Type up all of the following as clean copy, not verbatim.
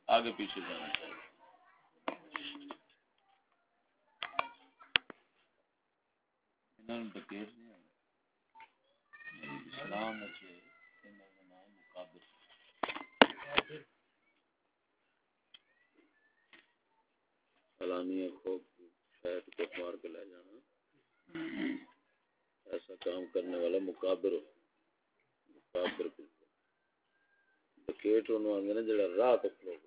آگے پیچھے جانا چاہیے. انہوں نے بکیٹ نہیں آنا اسلام اچھے انہوں نے نام مقابل علانی خوب شاید کو مار کے لے جانا ایسا کام کرنے والا مقابر بکیٹ انہوں آگے نا جڑا راہ تک لوگ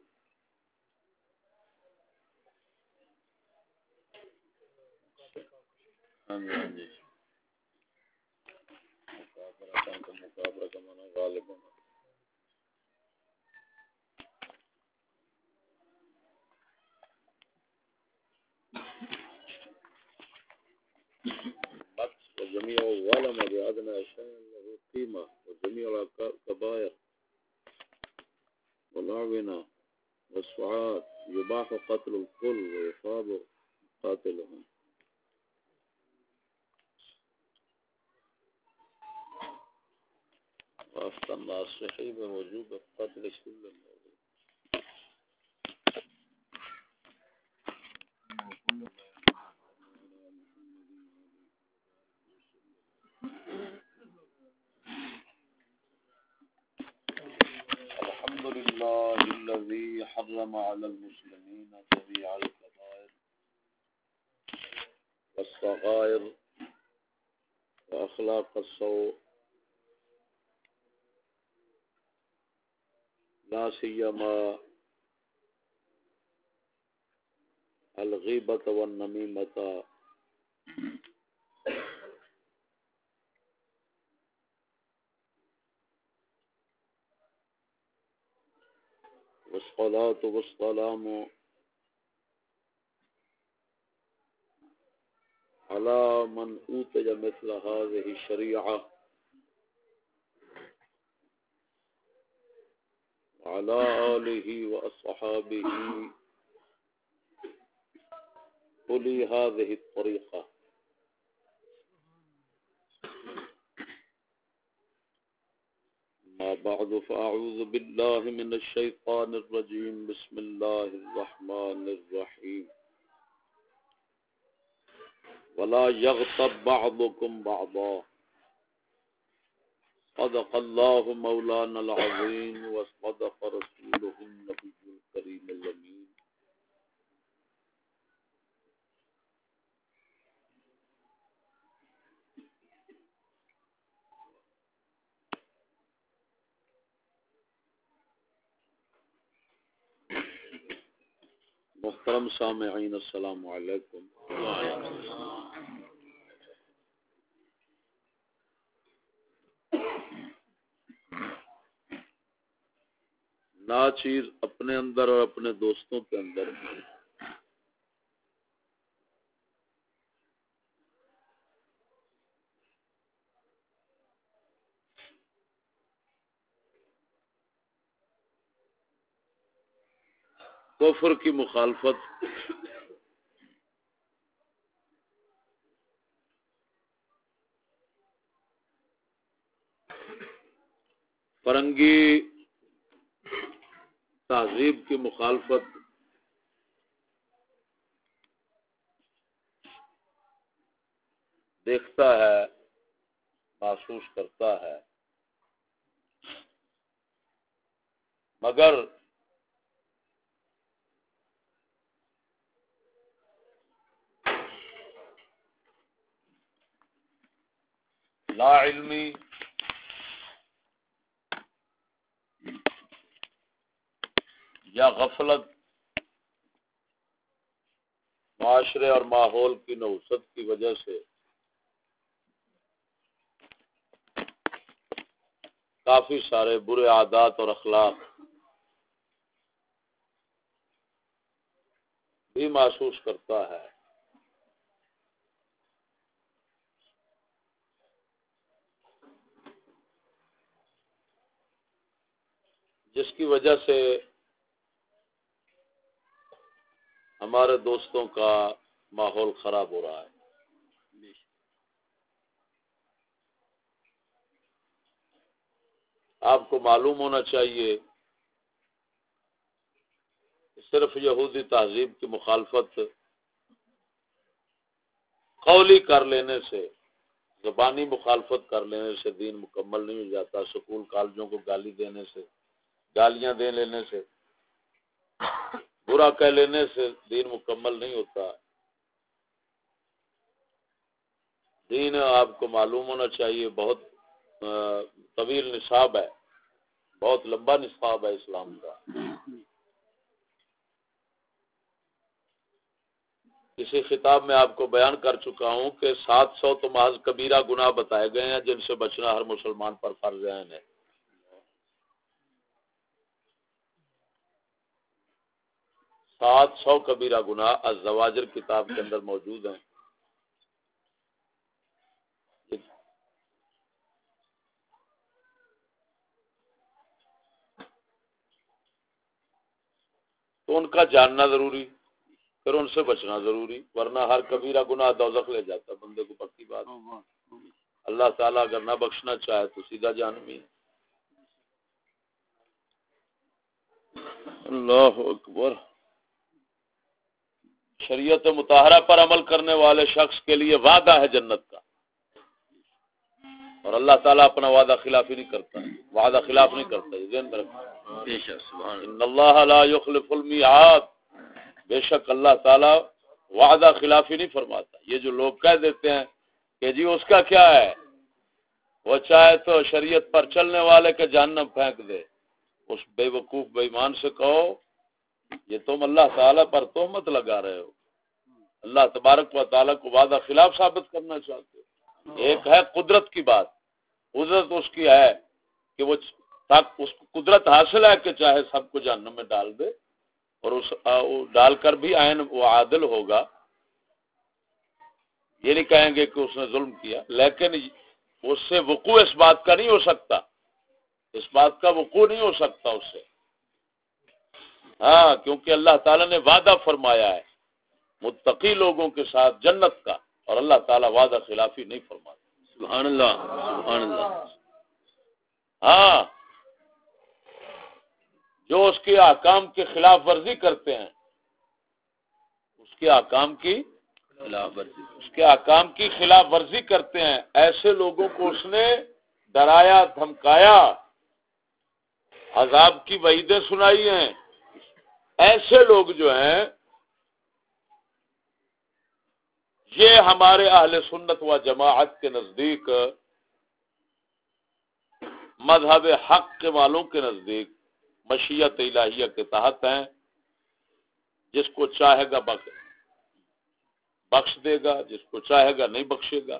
ہاں جی مقابلہ کا مانا غالب ہونا. وجميع ظلم بأدنى شيء له قيمة وجميع الكبائر والعونة والسعاد يباح قتل الكل ويصاب قاتلهم. وأفتى الناصحي بوجوب قتل كل الموجود. الحمد لله الذي حرم على المسلمين جميع الكبائر والصغائر وأخلاق السوء لا سيما الغيبة والنميمة والصلاة والسلام على من أوتي مثل هذه الشريعة وعلى آله وأصحابه أولي هذه الطريقة. ما بعد فأعوذ بالله من الشيطان الرجيم. بسم الله الرحمن الرحيم. ولا يغتب بعضكم بعضا. صدق الله مولانا العظيم وصدق رسوله النبي الكريم الأمين. محترم سامعین السلام علیکم. ناچیز اپنے اندر اور اپنے دوستوں کے اندر کفر کی مخالفت فرنگی تہذیب کی مخالفت دیکھتا ہے محسوس کرتا ہے مگر لا علمی یا غفلت معاشرے اور ماحول کی نوسط کی وجہ سے کافی سارے برے عادات اور اخلاق بھی محسوس کرتا ہے. جس کی وجہ سے ہمارے دوستوں کا ماحول خراب ہو رہا ہے. آپ کو معلوم ہونا چاہیے صرف یہودی تہذیب کی مخالفت قولی کر لینے سے، زبانی مخالفت کر لینے سے دین مکمل نہیں ہو جاتا. سکول کالجوں کو گالی دینے سے، گالیاں دے لینے سے، برا کہہ لینے سے دین مکمل نہیں ہوتا. دین آپ کو معلوم ہونا چاہیے، بہت طویل نصاب ہے، بہت لمبا نصاب ہے اسلام کا. کسی خطاب میں آپ کو بیان کر چکا ہوں کہ 700 تو محض کبیرہ گناہ بتائے گئے ہیں جن سے بچنا ہر مسلمان پر فرض عین ہے. 700 کبیرہ گناہ الزواجر کتاب کے اندر موجود ہیں. تو ان کا جاننا ضروری، پھر ان سے بچنا ضروری، ورنہ ہر کبیرہ گناہ دوزخ لے جاتا بندے کو. پکی بات. اللہ تعالیٰ اگر نہ بخشنا چاہے تو سیدھا جہنمی. اللہ اکبر. شریعت مطہرہ پر عمل کرنے والے شخص کے لیے وعدہ ہے جنت کا، اور اللہ تعالیٰ اپنا وعدہ خلافی نہیں کرتا، وعدہ خلاف نہیں کرتا. ذہن میں رکھنا. ان اللہ لا یخلف المیعاد. بے شک اللہ تعالیٰ وعدہ خلافی نہیں فرماتا. یہ جو لوگ کہہ دیتے ہیں کہ جی اس کا کیا ہے، وہ چاہے تو شریعت پر چلنے والے کے جہنم پھینک دے، اس بے وقوف بے ایمان سے کہو یہ تم اللہ تعالیٰ پر تہمت لگا رہے ہو. اللہ تبارک و تعالیٰ کو وعدہ خلاف ثابت کرنا چاہتے ہو. ایک ہے قدرت کی بات، قدرت اس کی ہے کہ وہ اس کو قدرت حاصل ہے کہ چاہے سب کو جہنم میں ڈال دے، اور اس ڈال کر بھی عین وہ عادل ہوگا. یہ نہیں کہیں گے کہ اس نے ظلم کیا، لیکن اس سے وقوع اس بات کا نہیں ہو سکتا، اس بات کا وقوع نہیں ہو سکتا اس سے. ہاں، کیونکہ اللہ تعالیٰ نے وعدہ فرمایا ہے متقی لوگوں کے ساتھ جنت کا، اور اللہ تعالیٰ وعدہ خلافی نہیں فرماتا. سبحان اللہ، سبحان اللہ. ہاں، جو اس کے احکام کی خلاف ورزی کرتے ہیں، اس کے احکام کی خلاف ورزی کرتے ہیں، ایسے لوگوں کو اس نے ڈرایا، دھمکایا، عذاب کی وعیدیں سنائی ہیں. ایسے لوگ جو ہیں یہ ہمارے اہل سنت و جماعت کے نزدیک، مذہب حق کے والوں کے نزدیک مشیت الہیہ کے تحت ہیں. جس کو چاہے گا بخش دے گا، جس کو چاہے گا نہیں بخشے گا.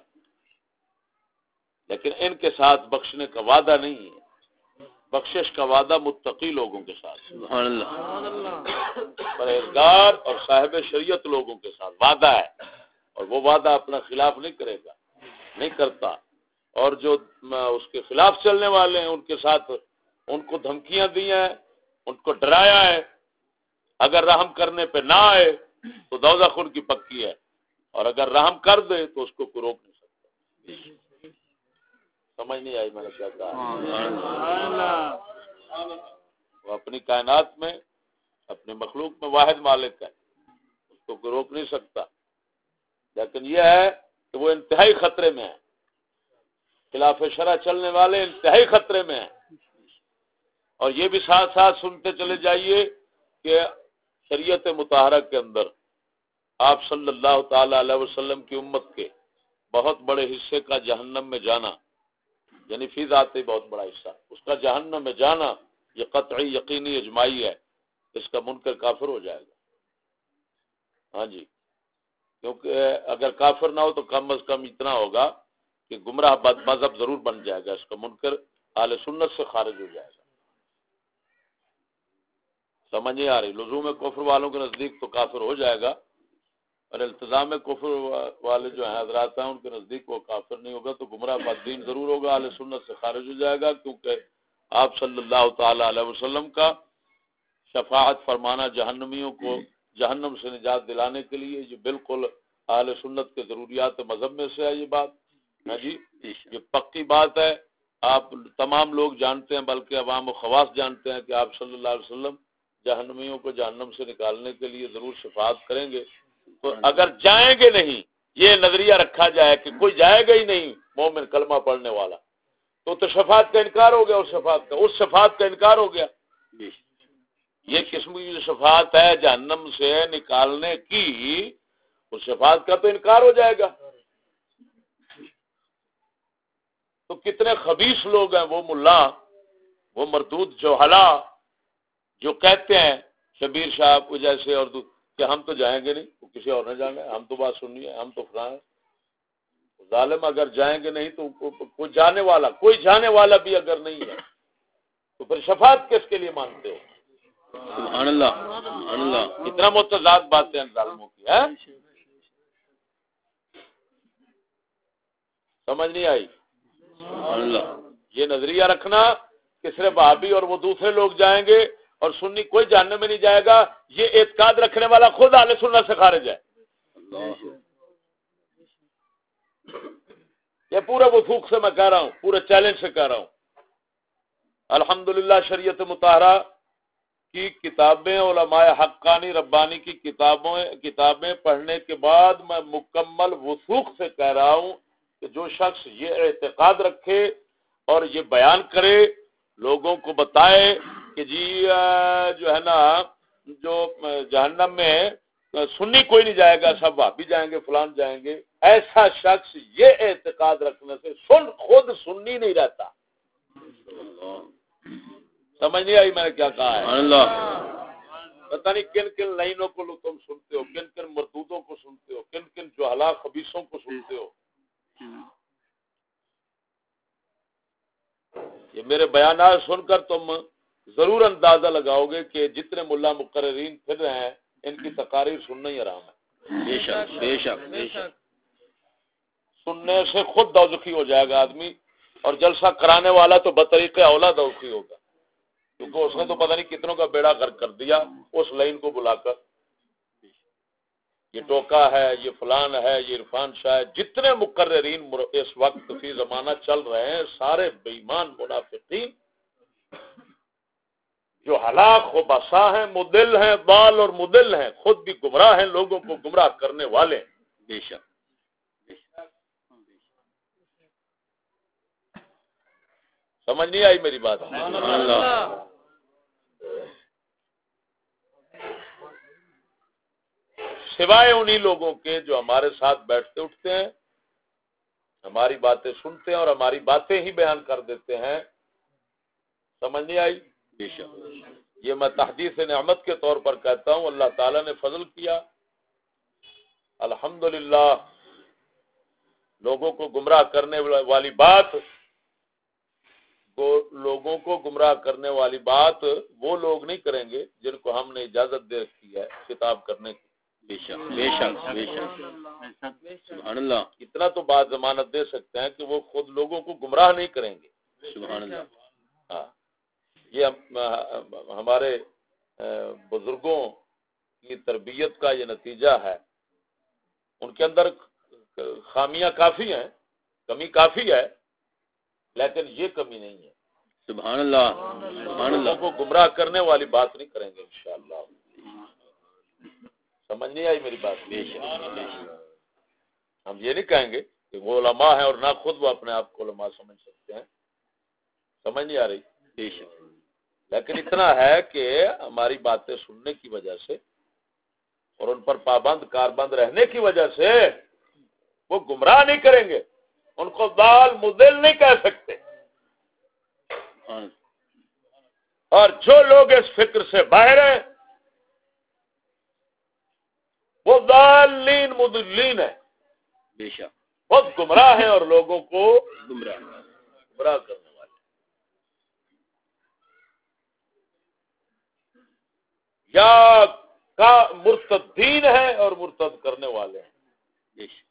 لیکن ان کے ساتھ بخشنے کا وعدہ نہیں ہے، بخشش کا وعدہ متقی لوگوں کے ساتھ، سبحان اللہ، پرہیزگار اور صاحب شریعت لوگوں کے ساتھ وعدہ ہے، اور وہ وعدہ اپنا خلاف نہیں کرے گا، نہیں کرتا. اور جو اس کے خلاف چلنے والے ہیں ان کے ساتھ ان کو دھمکیاں دی ہیں، ان کو ڈرایا ہے، اگر رحم کرنے پہ نہ آئے تو دوزخ ان کی پکی ہے، اور اگر رحم کر دے تو اس کو کوئی روک نہیں سکتا. سمجھ نہیں آئی میں نے کیا کہا؟ وہ اپنی کائنات میں، اپنی مخلوق میں واحد مالک ہے، اس کو کوئی روک نہیں سکتا. لیکن یہ ہے کہ وہ انتہائی خطرے میں ہے، خلاف شرع چلنے والے انتہائی خطرے میں ہیں. اور یہ بھی ساتھ ساتھ سنتے چلے جائیے کہ شریعت مطہرہ کے اندر آپ صلی اللہ تعالی علیہ وسلم کی امت کے بہت بڑے حصے کا جہنم میں جانا، یعنی فی ذات بہت بڑا حصہ اس کا جہنم میں جانا، یہ قطعی یقینی اجماعی ہے. اس کا منکر کافر ہو جائے گا. ہاں جی، کیونکہ اگر کافر نہ ہو تو کم از کم اتنا ہوگا کہ گمراہ مذہب ضرور بن جائے گا، اس کا منکر اہل سنت سے خارج ہو جائے گا. سمجھ نہیں آ رہی؟ لزوم کفر والوں کے نزدیک تو کافر ہو جائے گا، اور التزام کفر والے جو ہیں حضرات ہیں ان کے نزدیک وہ کافر نہیں ہوگا، تو گمراہ بددین ضرور ہوگا، اہل سنت سے خارج ہو جائے گا. کیونکہ آپ صلی اللہ تعالی علیہ وسلم کا شفاعت فرمانا جہنمیوں کو جہنم سے نجات دلانے کے لیے، یہ بالکل اہل سنت کے ضروریات مذہب میں سے ہے. یہ بات ہے جی، یہ پکی بات ہے. آپ تمام لوگ جانتے ہیں، بلکہ عوام و خواص جانتے ہیں کہ آپ صلی اللہ علیہ وسلم جہنمیوں کو جہنم سے نکالنے کے لیے ضرور شفاعت کریں گے. تو اگر جائیں گے نہیں، یہ نظریہ رکھا جائے کہ کوئی جائے گا ہی نہیں مومن کلمہ پڑھنے والا، تو شفاعت کا انکار ہو گیا، اس شفاعت کا انکار ہو گیا. یہ قسم کی جو شفاعت ہے جہنم سے نکالنے کی، اس شفاعت کا تو انکار ہو جائے گا. تو کتنے خبیث لوگ ہیں وہ ملا، وہ مردود جوہلا جو کہتے ہیں شبیر صاحب کو جیسے اور کہ ہم تو جائیں گے نہیں، تو کسی اور نے جانا ہے، ہم تو بات سننی ہے، ہم تو فلاں ہیں. ظالم اگر جائیں گے نہیں تو کوئی جانے والا بھی اگر نہیں ہے تو پھر شفاعت کس کے لیے مانگتے ہو؟ سبحان اللہ، سبحان اللہ. اتنا متضاد باتیں ہیں ظالموں کی، ہے سمجھ نہیں آئی؟ سبحان اللہ. یہ نظریہ رکھنا کہ صرف بھابی اور وہ دوسرے لوگ جائیں گے اور سنی کوئی جہنم میں نہیں جائے گا، یہ اعتقاد رکھنے والا خود اہل سنت سے خارج ہے. یہ پورے وثوق سے میں کہہ رہا ہوں، پورے چیلنج سے کہہ رہا ہوں. الحمدللہ شریعت مطہرہ کی کتابیں، علماء حقانی ربانی کی کتابیں پڑھنے کے بعد میں مکمل وثوق سے کہہ رہا ہوں کہ جو شخص یہ اعتقاد رکھے اور یہ بیان کرے، لوگوں کو بتائے کہ جی جو ہے نا جو جہنم میں سنی کوئی نہیں جائے گا، سب وہابی جائیں گے، فلان جائیں گے، ایسا شخص یہ اعتقاد رکھنے سے خود سنی نہیں رہتا. سمجھ نہیں آئی میں نے کیا کہا ہے؟ اللہ پتہ نہیں کن کن لائنوں کو تم سنتے ہو، کن کن مردودوں کو سنتے ہو، کن کن جہلا خبیثوں کو سنتے ہو. یہ میرے بیانات سن کر تم ضرور اندازہ لگاؤ گے کہ جتنے ملا مقررین پھر رہے ہیں ان کی تقاریر سننا ہی حرام ہے. بے شک بے شک بے شک. سننے سے خود دوزخی ہو جائے گا آدمی، اور جلسہ کرانے والا تو بطریق اولا دوزخی ہوگا، کیونکہ اس نے تو پتہ نہیں کتنوں کا بیڑا غرق کر دیا اس لائن کو بلا کر. یہ ٹوکا ہے، یہ فلان ہے، یہ عرفان شاہ ہے، جتنے مقررین اس وقت فی زمانہ چل رہے ہیں سارے بے ایمان منافقین جو ہلاک و بسا ہیں، مدل ہیں، بال اور مدل ہیں، خود بھی گمراہ ہیں، لوگوں کو گمراہ کرنے والے. بے شک سمجھ نہیں آئی میری بات؟ اللہ سوائے انہی لوگوں کے جو ہمارے ساتھ بیٹھتے اٹھتے ہیں، ہماری باتیں سنتے ہیں اور ہماری باتیں ہی بیان کر دیتے ہیں. سمجھ نہیں آئی؟ بے شک. یہ میں تحدیث نعمت کے طور پر کہتا ہوں، اللہ تعالیٰ نے فضل کیا الحمدللہ. لوگوں کو گمراہ کرنے والی بات وہ لوگ نہیں کریں گے جن کو ہم نے اجازت دے رکھی ہے خطاب کرنے کی. بے شک بے شک بے شک. سبحان اللہ. اتنا تو بات ضمانت دے سکتے ہیں کہ وہ خود لوگوں کو گمراہ نہیں کریں گے. سبحان اللہ. ہاں یہ ہمارے بزرگوں کی تربیت کا یہ نتیجہ ہے. ان کے اندر خامیاں کافی ہیں، کمی کافی ہے، لیکن یہ کمی نہیں ہے. سبحان اللہ. سبحان اللہ. کو گمراہ کرنے والی بات نہیں کریں گے انشاءاللہ. سمجھ نہیں آئی میری بات؟ بے شک. ہم یہ نہیں کہیں گے کہ وہ علماء ہیں اور نہ خود وہ اپنے آپ کو علماء سمجھ سکتے ہیں. سمجھ نہیں آ رہی؟ بے شک. لیکن اتنا ہے کہ ہماری باتیں سننے کی وجہ سے اور ان پر پابند کاربند رہنے کی وجہ سے وہ گمراہ نہیں کریں گے، ان کو ضال مضل نہیں کہہ سکتے. اور جو لوگ اس فکر سے باہر ہیں وہ ضالین مضلین ہیں. بے شک. بہت گمراہ ہیں اور لوگوں کو گمراہ کرنے والے. یا کا مرتدین ہیں اور مرتد کرنے والے ہیں. بے شک.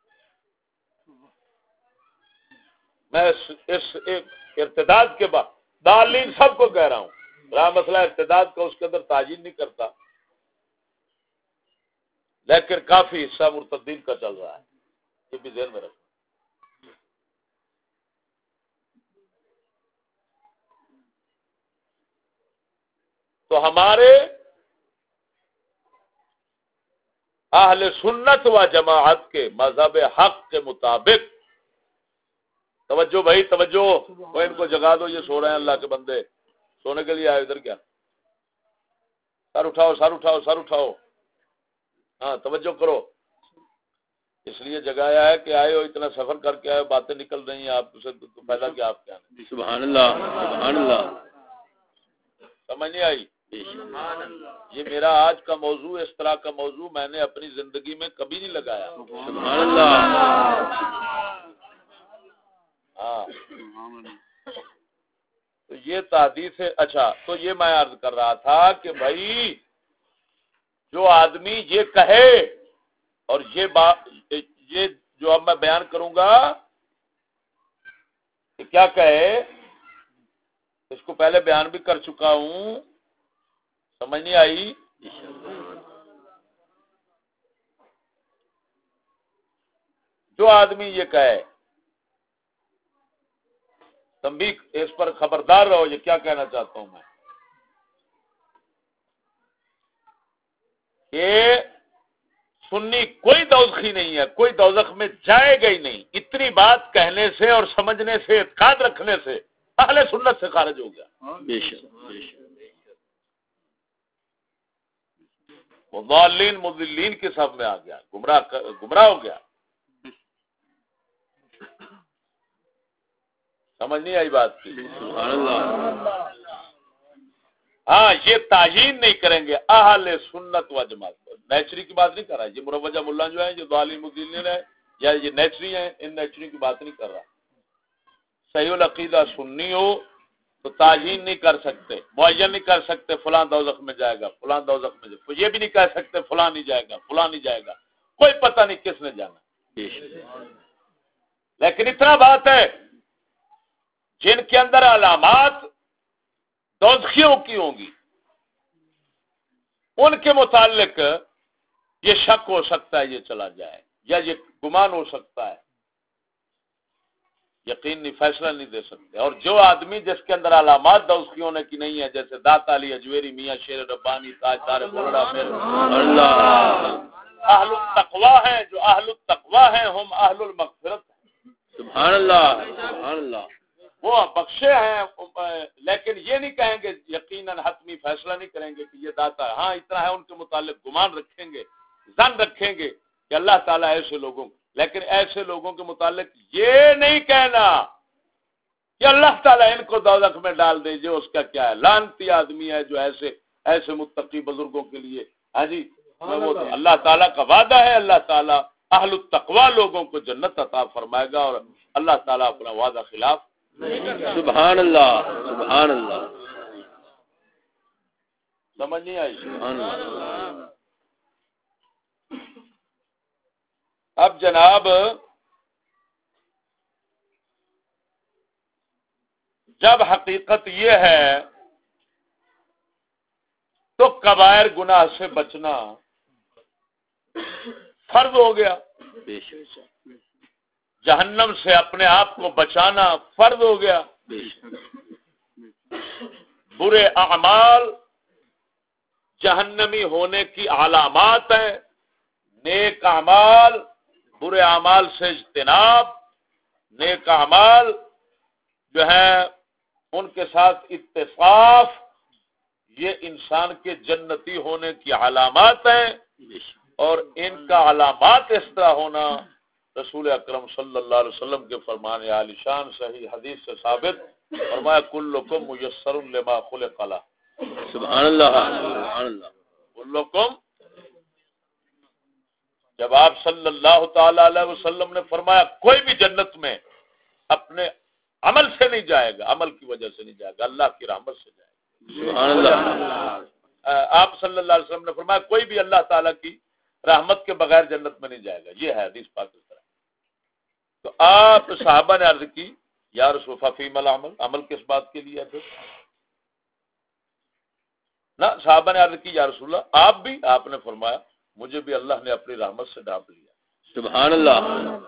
میں اس ارتداد کے بعد ضالین سب کو کہہ رہا ہوں. رہا مسئلہ ارتداد کا اس کے اندر تعین نہیں کرتا، لیکن کافی حصہ مرتدین کا چل رہا ہے، یہ بھی ذہن میں رکھنا. تو ہمارے اہل سنت و جماعت کے مذہب حق کے مطابق، توجہ بھائی توجہ، وہ ان کو جگا دو، یہ سو رہے ہیں اللہ کے بندے، سونے کے لیے آئے ادھر کیا؟ سر اٹھاؤ سر اٹھاؤ سر اٹھاؤ، ہاں توجہ کرو، اس لیے جگایا ہے کہ آئے ہو، اتنا سفر کر کے آئے، باتیں نکل رہی ہیں آپ سے، تو پہلا کیا آپ کیا ہیں؟ سبحان اللہ سبحان اللہ، سمجھ نہیں آئی؟ یہ میرا آج کا موضوع، اس طرح کا موضوع میں نے اپنی زندگی میں کبھی نہیں لگایا۔ سبحان اللہ، ہاں تو یہ تحدیث ہے۔ اچھا تو یہ میں عرض کر رہا تھا کہ بھائی جو آدمی یہ کہے، اور یہ جو اب میں بیان کروں گا کہ کیا کہے، اس کو پہلے بیان بھی کر چکا ہوں، سمجھ نہیں آئی؟ جو آدمی یہ کہے، تنبیہ اس پر خبردار رہو، یہ کیا کہنا چاہتا ہوں میں کہ سنی کوئی دوزخی نہیں ہے، کوئی دوزخ میں جائے گا ہی نہیں، اتنی بات کہنے سے اور سمجھنے سے، اعتقاد رکھنے سے اہل سنت سے خارج ہو گیا، بے شک بے شک، مضالین مضلین کے صف میں آ گیا، گمراہ ہو گیا۔ سمجھ نہیں آئی بات کی؟ سبحان اللہ، ہاں یہ تعیین نہیں کریں گے اہل سنت و جماعت، نیچری کی بات نہیں کر رہا، یہ مروجہ ملا جو ہیں، جو ضالین مضلین ہیں، یا یہ نیچری ہیں، ان نیچری کی بات نہیں کر رہا۔ صحیح العقیدہ سنی ہو تو تعیین نہیں کر سکتے، معین نہیں کر سکتے فلاں دوزخ میں جائے گا، فلاں دوزخ میں جائے گا، یہ بھی نہیں کہہ سکتے فلاں نہیں جائے گا، فلاں نہیں جائے گا، کوئی پتہ نہیں کس نے جانا۔ بے شک، لیکن اتنا بات ہے، جن کے اندر علامات دوزخیوں کی ہوں گی، ان کے متعلق یہ شک ہو سکتا ہے یہ چلا جائے، یا یہ گمان ہو سکتا ہے، یقینی فیصلہ نہیں دے سکتے۔ اور جو آدمی جس کے اندر علامات دوزخی ہونے کی نہیں ہے، جیسے داتا علی اجویری، میاں شیر ربانی، تاجدار بولڑا، اللہ، اہل التقوی ہیں، جو اہل التقوی ہیں ہم اہل المغفرت ہیں، سبحان اللہ سبحان اللہ، وہ بخشے ہیں، لیکن یہ نہیں کہیں گے یقیناً حتمی فیصلہ نہیں کریں گے کہ یہ داتا ہے۔ ہاں اتنا ہے، ان کے متعلق گمان رکھیں گے، ظن رکھیں گے کہ اللہ تعالیٰ ایسے لوگوں، لیکن ایسے لوگوں کے متعلق یہ نہیں کہنا کہ اللہ تعالیٰ ان کو دوزخ میں ڈال دے، جو اس کا کیا ہے، لعنتی آدمی ہے جو ایسے متقی بزرگوں کے لیے، ہاں جی وہ تو اللہ تعالیٰ کا وعدہ ہے، اللہ تعالیٰ اہل التقوی لوگوں کو جنت عطا فرمائے گا، اور اللہ تعالیٰ اپنا وعدہ خلاف سبحان اللہ سبحان اللہ، سمجھ نہیں آئی؟ سبحان اللہ، اب جناب جب حقیقت یہ ہے تو کبائر گناہ سے بچنا فرض ہو گیا، بے شک جہنم سے اپنے آپ کو بچانا فرض ہو گیا۔ بے شک، برے اعمال جہنمی ہونے کی علامات ہیں، نیک اعمال، برے اعمال سے اجتناب، نیک اعمال جو ہے ان کے ساتھ اتفاق، یہ انسان کے جنتی ہونے کی علامات ہیں، اور ان کا علامات اس طرح ہونا رسول اکرم صلی اللہ علیہ وسلم کے فرمان عالی شان صحیح حدیث سے ثابت، فرمایا کلکم میسر لما خلق له، سبحان اللہ سبحان اللہ، کلکم، جب آپ صلی اللہ تعالی علیہ وسلم نے فرمایا کوئی بھی جنت میں اپنے عمل سے نہیں جائے گا، عمل کی وجہ سے نہیں جائے گا، اللہ کی رحمت سے جائے گا، سبحان اللہ، آپ صلی اللہ علیہ وسلم نے فرمایا کوئی بھی اللہ تعالیٰ کی رحمت کے بغیر جنت میں نہیں جائے گا، یہ ہے حدیث پاک اس طرح۔ تو آپ صحابہ نے عرض کی یا رسول اللہ فیم العمل، عمل کس بات کے لیے ہے پھر؟ نہ صحابہ نے عرض کی یا رسول اللہ آپ بھی؟ آپ نے فرمایا مجھے بھی اللہ نے اپنی رحمت سے ڈھانپ لیا۔ سبحان اللہ،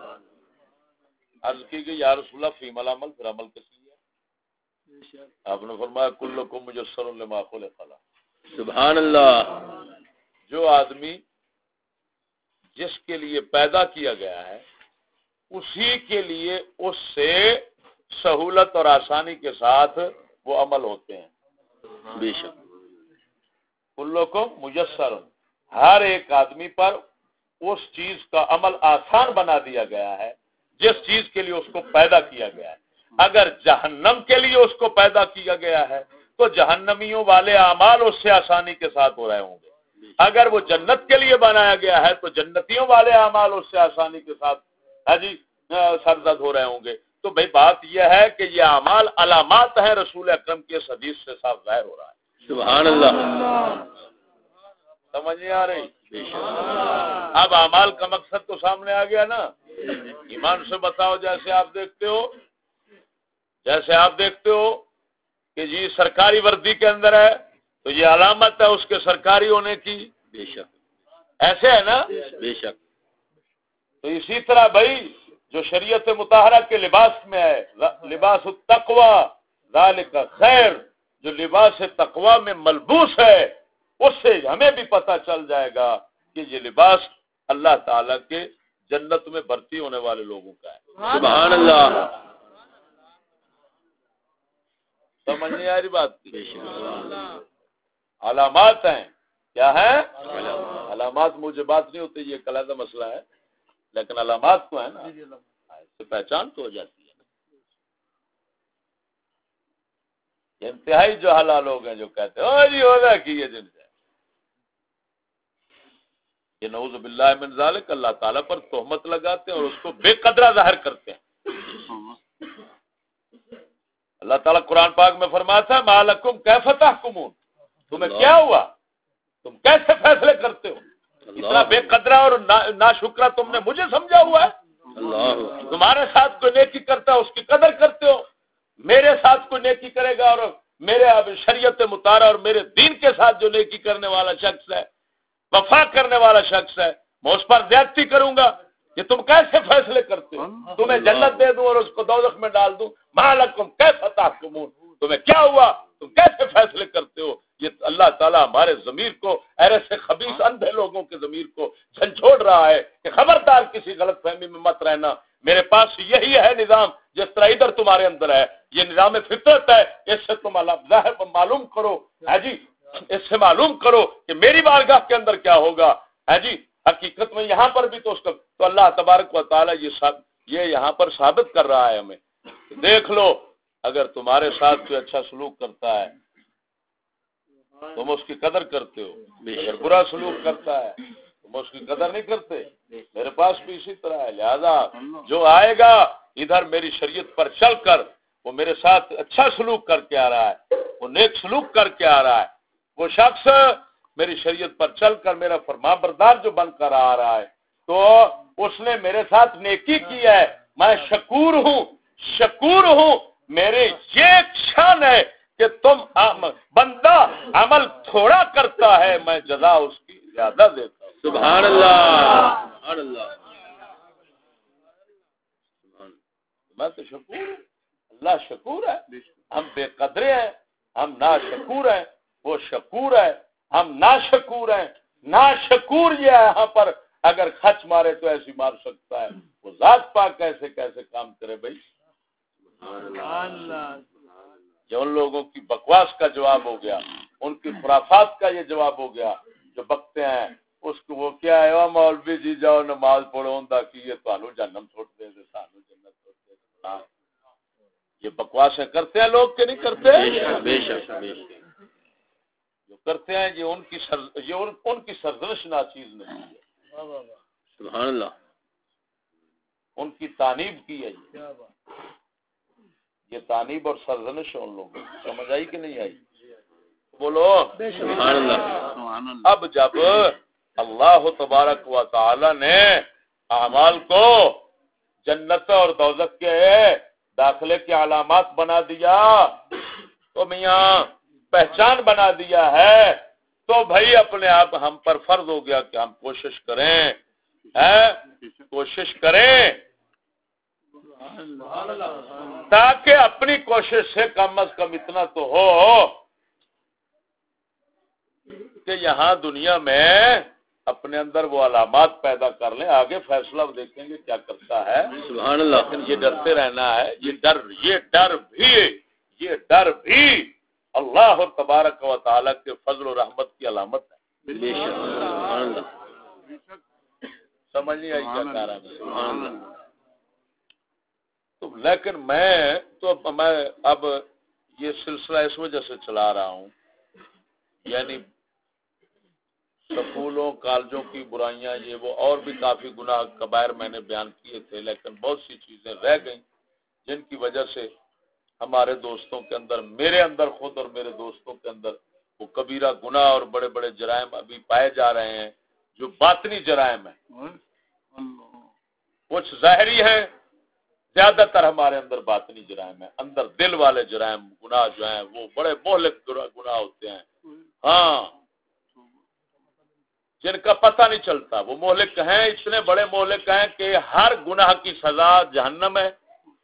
عرض کی کہ یا رسول اللہ فیم العمل، پھر عمل کس لیے؟ آپ نے فرمایا کلکم میسر لما خلق له، سبحان اللہ. جو آدمی جس کے لیے پیدا کیا گیا ہے اسی کے لیے اس سے سہولت اور آسانی کے ساتھ وہ عمل ہوتے ہیں. بے شک. کلکم میسر، ہر ایک آدمی پر اس چیز کا عمل آسان بنا دیا گیا ہے جس چیز کے لیے اس کو پیدا کیا گیا ہے. اگر جہنم کے لیے اس کو پیدا کیا گیا ہے تو جہنمیوں والے اعمال اس سے آسانی کے ساتھ ہو رہے ہوں گے. اگر وہ جنت کے لیے بنایا گیا ہے تو جنتیوں والے اعمال اس سے آسانی کے ساتھ سرزد ہو رہے ہوں گے. تو بھئی بات یہ ہے کہ یہ اعمال علامات ہیں رسول اکرم کی اس حدیث سے صاف ظاہر ہو رہا ہے. سبحان اللہ. سمجھ نہیں آ رہی؟ اب اعمال کا مقصد تو سامنے آ گیا نا. ایمان سے بتاؤ، جیسے آپ دیکھتے ہو کہ جی سرکاری وردی کے اندر ہے تو یہ علامت ہے اس کے سرکاری ہونے کی. بے شک. ایسے ہے نا؟ بے شک. تو اسی طرح بھائی جو شریعت مطہرہ کے لباس میں ہے، لباس التقوی ذالک خیر، جو لباس تقوی میں ملبوس ہے، اس سے ہمیں بھی پتہ چل جائے گا کہ یہ لباس اللہ تعالیٰ کے جنت میں بھرتی ہونے والے لوگوں کا ہے. سبحان اللہ. سمجھ نہیں آ رہی بات کی؟ علامات ہیں. کیا ہے؟ علامات موجبات نہیں ہوتے، یہ علیحدہ مسئلہ ہے، لیکن علامات تو ہے نا، اس سے پہچان تو ہو جاتی ہے. انتہائی جو حلال لوگ ہیں جو کہتے ہیں او جی ہوگا کہ یہ دن ہے، یہ نعوذ باللہ من ذالک اللہ تعالیٰ پر تہمت لگاتے ہیں اور اس کو بے قدرہ ظاہر کرتے ہیں. اللہ تعالیٰ قرآن پاک میں فرماتا ہے ما لکم کیف تحکمون، تمہیں کیا ہوا، تم کیسے فیصلے کرتے ہو، اتنا بے قدرہ اور ناشکرہ تم نے مجھے سمجھا ہوا ہے. تمہارے ساتھ کوئی نیکی کرتا ہے اس کی قدر کرتے ہو، میرے ساتھ کوئی نیکی کرے گا اور میرے شریعت مطالعہ اور میرے دین کے ساتھ جو نیکی کرنے والا شخص ہے، وفا کرنے والا شخص ہے، میں اس پر زیادتی کروں گا. کہ تم کیسے فیصلے کرتے ہو، تمہیں جنت دے دوں اور اس کو دوزخ میں ڈال دوں. ما لکم کیف تحکمون، تمہیں کیا ہوا، تم کیسے فیصلے کرتے ہو. یہ اللہ تعالیٰ ہمارے ضمیر کو، ایسے خبیث اندھے لوگوں کے ضمیر کو جھنجھوڑ رہا ہے کہ خبردار کسی غلط فہمی میں مت رہنا. میرے پاس یہی ہے نظام جس طرح ادھر تمہارے اندر ہے، یہ نظام فطرت ہے. اس سے تم ظاہر معلوم کرو ہے جی، اس سے معلوم کرو کہ میری بارگاہ کے اندر کیا ہوگا ہے جی. حقیقت میں یہاں پر بھی تو اس کا تو اللہ تبارک و تعالیٰ یہ یہاں پر ثابت کر رہا ہے ہمیں. دیکھ لو، اگر تمہارے ساتھ کوئی اچھا سلوک کرتا ہے تم اس کی قدر کرتے ہو، اگر برا سلوک کرتا ہے تم اس کی قدر نہیں کرتے. میرے پاس بھی اسی طرح ہے. لہذا جو آئے گا ادھر میری شریعت پر چل کر وہ میرے ساتھ اچھا سلوک کر کے آ رہا ہے، وہ نیک سلوک کر کے آ رہا ہے، وہ شخص میری شریعت پر چل کر میرا فرمان بردار جو بن کر آ رہا ہے تو اس نے میرے ساتھ نیکی کی ہے. میں شکور ہوں. میرے یہ شان ہے کہ تم بندہ عمل تھوڑا کرتا ہے، میں جزا اس کی زیادہ دیتا ہوں. سبحان اللہ. سبحان اللہ. میں تو شکور ہوں، اللہ شکور ہے. ہم بے قدرے ہیں، ہم ناشکور ہیں، وہ شکور ہے، ہم ناشکور ہیں. ناشکور یہ ہے یہاں پر اگر خچ مارے تو ایسی مار سکتا ہے، وہ ذات پاک کیسے کام کرے بھائی. یہ ان لوگوں کی بکواس کا جواب ہو گیا، ان کی خرافات کا یہ جواب ہو گیا جو بکتے ہیں. اس کو وہ کیا ہے، وہ مولوی جی جاؤ نماز پڑھو ہوں کہ یہ تانوں جہنم چھوڑ دے دے، تانوں جنت چھوڑ دے دے. یہ بکواسیں کرتے ہیں لوگ کہ نہیں کرتے؟ بے شک. جو کرتے ہیں یہ ان کی سرزنش ناچیز نہیں ہے. سبحان اللہ. ان کی تعریب کی ہے. یہ تعریب اور سرزنش ہے ان لوگوں کو. سمجھ آئی کہ نہیں آئی؟ بولو سبحان اللہ. اب جب اللہ تبارک و تعالی نے اعمال کو جنت اور دوزخ کے داخلے کی علامات بنا دیا تو میاں پہچان بنا دیا ہے، تو بھائی اپنے آپ ہم پر فرض ہو گیا کہ ہم کوشش کریں تاکہ اپنی کوشش سے کم از کم اتنا تو ہو کہ یہاں دنیا میں اپنے اندر وہ علامات پیدا کر لیں, آگے فیصلہ دیکھیں گے کیا کرتا ہے. سبحان اللہ. لیکن یہ ڈرتے رہنا ہے, یہ ڈر بھی اللہ اور تبارک و تعالی کے فضل و رحمت کی علامت ہے. بے شک. سبحان اللہ. سمجھ نہیں آئی کیا کہہ رہا ہے. سبحان اللہ. تو لیکن میں اب یہ سلسلہ اس وجہ سے چلا رہا ہوں, یعنی سکولوں کالجوں کی برائیاں یہ وہ اور بھی کافی گناہ کبائر میں نے بیان کیے تھے, لیکن بہت سی چیزیں رہ گئیں جن کی وجہ سے ہمارے دوستوں کے اندر, میرے اندر خود اور میرے دوستوں کے اندر وہ کبیرہ گناہ اور بڑے بڑے جرائم ابھی پائے جا رہے ہیں جو باطنی جرائم ہیں. کچھ ظاہری ہے, زیادہ تر ہمارے اندر باطنی جرائم ہے. اندر دل والے جرائم گناہ جو ہیں وہ بڑے مہلک گناہ ہوتے ہیں, ہاں, جن کا پتہ نہیں چلتا. وہ مہلک ہیں, اتنے بڑے مہلک ہیں کہ ہر گناہ کی سزا جہنم ہے.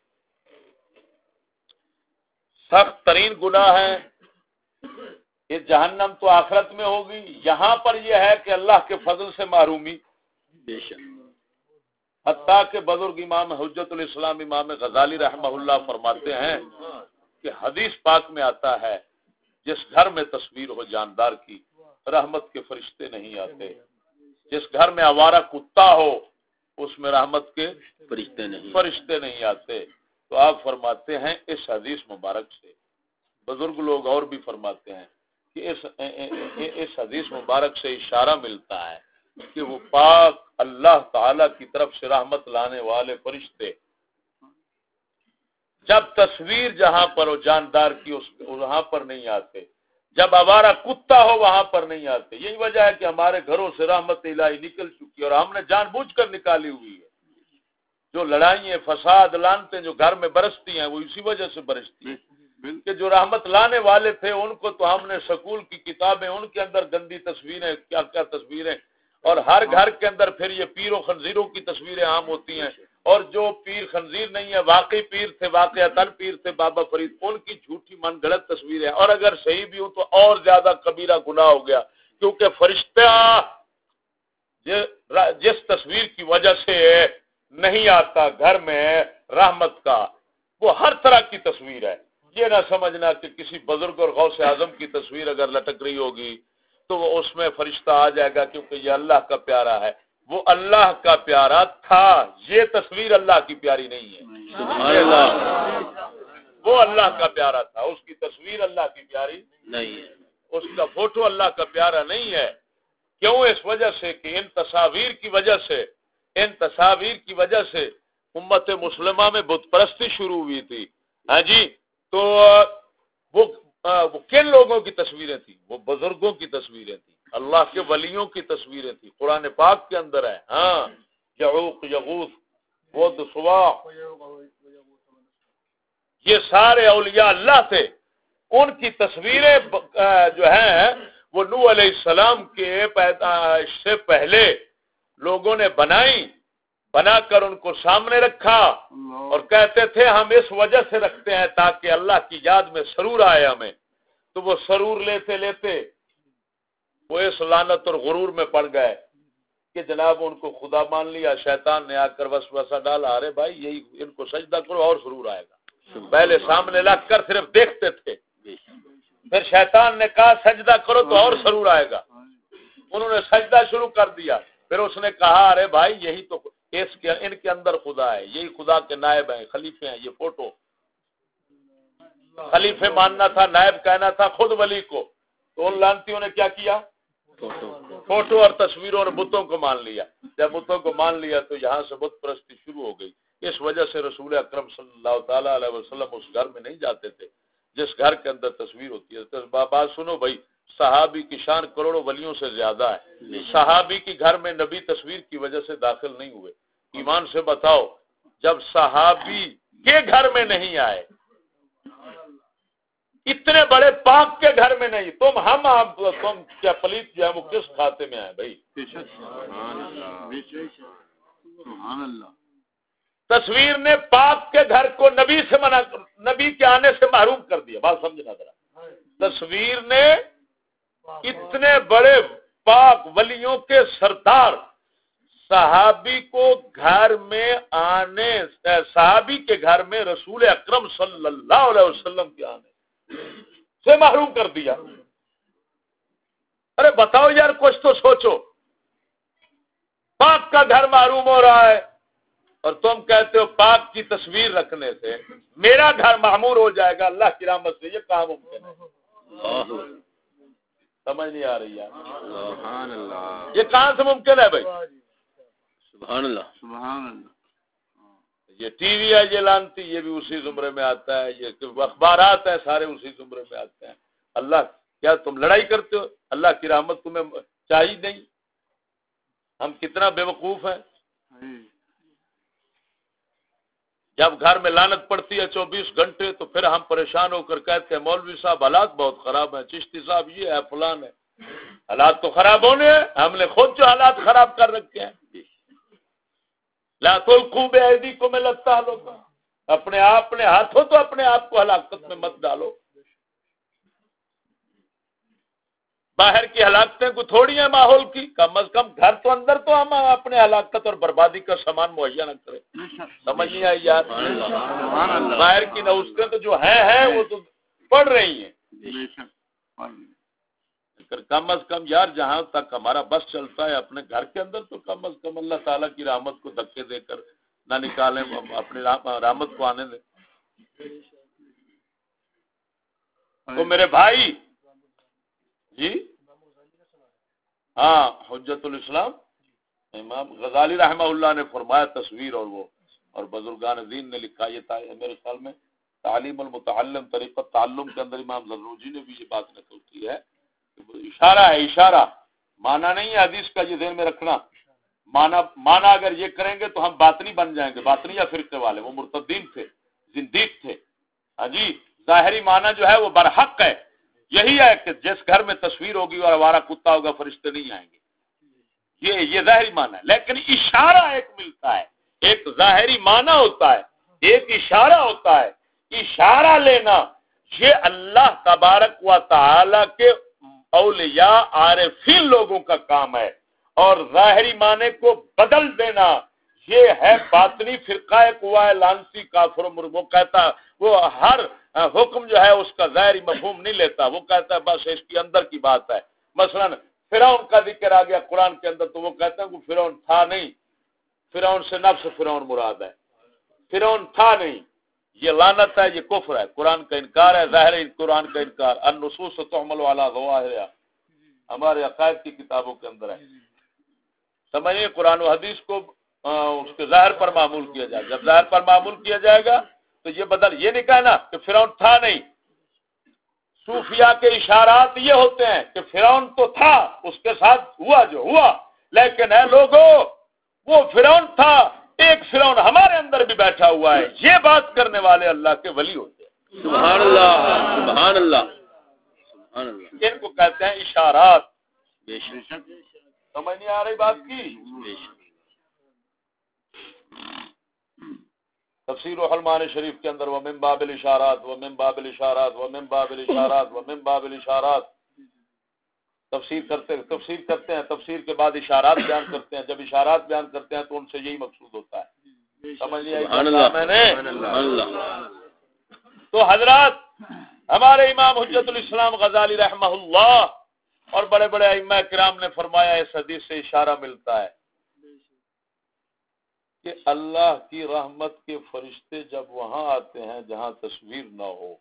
سخت ترین گناہ ہے یہ جہنم تو آخرت میں ہوگی. یہاں پر یہ ہے کہ اللہ کے فضل سے محرومی. بے شک. حتیٰ کہ بزرگ امام حجت الاسلام امام غزالی رحمہ اللہ فرماتے ہیں کہ حدیث پاک میں آتا ہے جس گھر میں تصویر ہو جاندار کی رحمت کے فرشتے نہیں آتے. جس گھر میں آوارہ کتا ہو اس میں رحمت کے فرشتے نہیں آتے. تو آپ فرماتے ہیں اس حدیث مبارک سے, بزرگ لوگ اور بھی فرماتے ہیں کہ اس حدیث مبارک سے اشارہ ملتا ہے کہ وہ پاک اللہ تعالی کی طرف سے رحمت لانے والے فرشتے جب تصویر جہاں پر ہو جاندار کی وہاں پر نہیں آتے, جب آوارہ کتا ہو وہاں پر نہیں آتے. یہی وجہ ہے کہ ہمارے گھروں سے رحمت الہی نکل چکی ہے اور ہم نے جان بوجھ کر نکالی ہوئی ہے. جو لڑائیاں, فساد, لعنتیں جو گھر میں برستی ہیں وہ اسی وجہ سے برستی ہیں کہ جو رحمت لانے والے تھے ان کو تو ہم نے سکول کی کتابیں, ان کے اندر گندی تصویریں, کیا کیا تصویریں, اور ہر گھر کے اندر پھر یہ پیر و خنزیروں کی تصویریں عام ہوتی ہیں. اور جو پیر خنزیر نہیں ہے, واقعی پیر تھے, واقعتاً پیر تھے بابا فرید, ان کی جھوٹی من گڑت تصویریں. اور اگر صحیح بھی ہوں تو اور زیادہ کبیرہ گناہ ہو گیا, کیونکہ فرشتہ جس تصویر کی وجہ سے نہیں آتا گھر میں رحمت کا, وہ ہر طرح کی تصویر ہے. یہ نہ سمجھنا کہ کسی بزرگ اور غوث اعظم کی تصویر اگر لٹک رہی ہوگی تو وہ اس میں فرشتہ آ جائے گا کیونکہ یہ اللہ کا پیارا ہے. وہ اللہ کا پیارا تھا, یہ تصویر اللہ کی پیاری نہیں ہے. سبحان اللہ. وہ اللہ کا پیارا تھا, اس کی تصویر اللہ کی پیاری نہیں ہے, اس کا فوٹو اللہ کا پیارا نہیں ہے. کیوں؟ اس وجہ سے کہ ان تصاویر کی وجہ سے امت مسلمہ میں بت پرستی شروع ہوئی تھی. ہاں جی, تو وہ کن لوگوں کی تصویریں تھیں؟ وہ بزرگوں کی تصویریں تھیں, اللہ کے ولیوں کی تصویریں تھیں. قرآن پاک کے اندر ہے, ہاں, یعوق, یغوث, ود, سواع, یہ سارے اولیاء اللہ تھے. ان کی تصویریں جو ہیں وہ نوح علیہ السلام کے پیدائش سے پہلے لوگوں نے بنا کر ان کو سامنے رکھا اور کہتے تھے ہم اس وجہ سے رکھتے ہیں تاکہ اللہ کی یاد میں سرور آئے ہمیں. تو وہ سرور لیتے وہ اس لعنت اور غرور میں پڑ گئے کہ جناب ان کو خدا مان لیا. شیطان نے آ کر وسوسہ ڈالا, ارے بھائی یہی ان کو سجدہ کرو اور سرور آئے گا. پہلے سامنے رکھ کر صرف دیکھتے تھے, پھر شیطان نے کہا سجدہ کرو تو اور سرور آئے گا. انہوں نے سجدہ شروع کر دیا. پھر اس نے کہا ارے بھائی یہی تو ان کے اندر خدا ہے, یہی خدا کے نائب ہیں, خلیفے ہیں. یہ فوٹو خلیفے ماننا تھا, نائب کہنا تھا خود ولی کو. تو ان لانتیوں نے کیا کیا؟ فوٹو اور تصویروں اور بتوں کو مان لیا. جب بتوں کو مان لیا تو یہاں سے بت پرستی شروع ہو گئی. اس وجہ سے رسول اکرم صلی اللہ تعالی علیہ وسلم اس گھر میں نہیں جاتے تھے جس گھر کے اندر تصویر ہوتی ہے. بات سنو بھائی, صحابی کی شان کروڑوں ولیوں سے زیادہ ہے. صحابی کی گھر میں نبی تصویر کی وجہ سے داخل نہیں ہوئے. ایمان سے بتاؤ, جب صحابی کے گھر میں نہیں آئے, اتنے بڑے پاک کے گھر میں نہیں, تم کیا پلیت جو ہے وہ کس کھاتے میں آئے بھائی؟ تصویر نے پاک کے گھر کو نبی کے آنے سے محروم کر دیا. بات سمجھنا ذرا. تصویر نے اتنے بڑے پاک ولیوں کے سردار صحابی کو گھر میں آنے، صحابی کے گھر میں رسول اکرم صلی اللہ علیہ وسلم کے آنے سے محروم کر دیا. ارے بتاؤ یار، کچھ تو سوچو. پاک کا گھر محروم ہو رہا ہے اور تم کہتے ہو پاک کی تصویر رکھنے سے میرا گھر معمور ہو جائے گا اللہ کی رحمت سے. یہ کہاں ممکن ہے؟ سمجھ نہیں آ رہی یار. سبحان اللہ. یہ کہاں سے ممکن ہے بھائی؟ سبحان اللہ. سبحان اللہ. یہ ٹی وی ہے یہ لانتی، یہ بھی اسی زمرے میں آتا ہے. یہ اخبارات ہیں سارے اسی زمرے میں آتے ہیں. اللہ، کیا تم لڑائی کرتے ہو؟ اللہ کی رحمت تمہیں چاہیے نہیں؟ ہم کتنا بے وقوف ہیں. جب گھر میں لعنت پڑتی ہے 24 گھنٹے تو پھر ہم پریشان ہو کر کہتے ہیں مولوی صاحب حالات بہت خراب ہیں، چشتی صاحب یہ ہے فلان ہے. حالات تو خراب ہونے ہیں، ہم نے خود جو حالات خراب کر رکھے ہیں. لا تلقوا بأيديكم إلى التهلكة. اپنے ہاتھوں تو اپنے آپ کو ہلاکت میں مت ڈالو. باہر کی ہلاکتیں کو تھوڑی ہیں ماحول کی، کم از کم گھر تو اندر تو ہم اپنے ہلاکت اور بربادی کا سامان مہیا نہ کریں. سمجھ نہیں آئی یار؟ باہر کی نوستیں تو جو ہیں وہ تو پڑ رہی ہیں. کم از کم یار جہاں تک ہمارا بس چلتا ہے اپنے گھر کے اندر تو کم از کم اللہ تعالیٰ کی رحمت کو دھکے دے کر نہ نکالیں، اپنی رحمت کو آنے دیں. تو میرے بھائی جی، ہاں، حجت الاسلام امام غزالی رحمہ اللہ نے فرمایا تصویر اور بزرگان دین نے لکھا. یہ میرے خیال میں تعلیم المتعلم طریقہ تعلم کے اندر امام زرنوجی نے بھی یہ بات نقل کی ہے. اشارہ ہے، اشارہ، معنی نہیں ہے حدیث کا. یہ ذہن میں رکھنا، معنی اگر یہ کریں گے تو ہم باطنی بن جائیں گے. باطنی یا فرقے والے وہ مرتدین تھے، زندیق تھے. ہاں جی، ظاہری معنی جو ہے وہ برحق ہے. یہی ہے کہ جس گھر میں تصویر ہوگی اور آوارہ کتا ہوگا فرشتے نہیں آئیں گے. یہ ظاہری معنی ہے. لیکن اشارہ ایک ملتا ہے. ایک ظاہری معنی ہوتا ہے، ایک اشارہ ہوتا ہے. اشارہ لینا یہ اللہ تبارک و تعالی کے اولیاء عارفین لوگوں کا کام ہے، اور ظاہری معنی کو بدل دینا یہ ہے باطنی فرقہ قوائے لانسی کافر. وہ کہتا وہ ہر حکم جو ہے اس کا ظاہری مفہوم نہیں لیتا. وہ کہتا ہے بس اس کے اندر کی بات ہے. مثلا فرعون کا ذکر آ گیا قرآن کے اندر تو وہ کہتا ہے کہ فرعون تھا نہیں، فرعون سے نفس فرعون مراد ہے، فرعون تھا نہیں. یہ لعنت ہے، یہ کفر ہے، قرآن کا انکار ہے، ظاہر قرآن کا انکار. النصوص تحمل علی ظواہرها ہمارے عقائد کی کتابوں کے اندر ہے. سمجھیے قرآن و حدیث کو اس کے ظاہر پر معمول کیا جائے. جب ظاہر پر معمول کیا جائے گا تو یہ نہیں کہنا کہ فرعون تھا نہیں. صوفیاء کے اشارات یہ ہوتے ہیں کہ فرعون تو تھا، اس کے ساتھ ہوا جو ہوا، لیکن اے لوگوں وہ فرعون تھا، ایک فرعون ہمارے اندر بھی بیٹھا ہوا ہے. یہ بات کرنے والے اللہ کے ولی ہوتے ہیں. سبحان اللہ. سبحان اللہ. سبحان اللہ. ان کو کہتے ہیں اشارات. بے شک. سمجھ نہیں آ رہی بات کی؟ بے شک. تفسیر روح المعانی شریف کے اندر ومن باب الاشارات ومن باب الاشارات ومن باب الاشارات ومن باب الاشارات تفسیر کرتے ہیں. تفسیر کے بعد اشارات بیان کرتے ہیں. جب اشارات بیان کرتے ہیں تو ان سے یہی مقصود ہوتا ہے. سمجھ نہیں آئی میں نے؟ تو حضرات ہمارے امام حجت الاسلام غزالی رحمہ اللہ اور بڑے بڑے ائمہ کرام نے فرمایا اس حدیث سے اشارہ ملتا ہے کہ اللہ کی رحمت کے فرشتے جب وہاں آتے ہیں جہاں تصویر نہ ہو،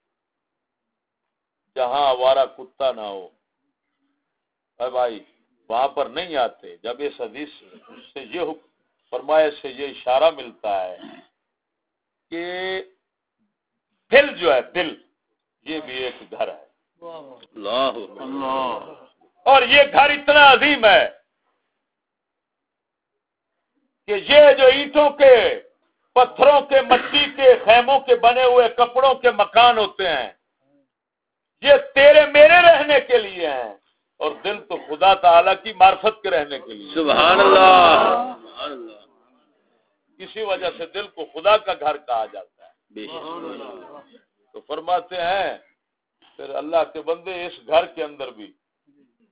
جہاں آوارہ کتا نہ ہو، اے بھائی وہاں پر نہیں آتے. جب اس حدیث سے یہ فرمائے سے یہ اشارہ ملتا ہے کہ دل جو ہے، دل یہ بھی ایک گھر ہے. اللہ. اور یہ گھر اتنا عظیم ہے کہ یہ جو اینٹوں کے، پتھروں کے، مٹی کے، خیموں کے بنے ہوئے کپڑوں کے مکان ہوتے ہیں، یہ تیرے میرے رہنے کے لیے ہیں، اور دل تو خدا تعالی کی معرفت کے رہنے کے لیے. سبحان اللہ. اسی وجہ سے دل کو خدا کا گھر کہا جاتا ہے. تو فرماتے ہیں پھر اللہ کے بندے اس گھر کے اندر بھی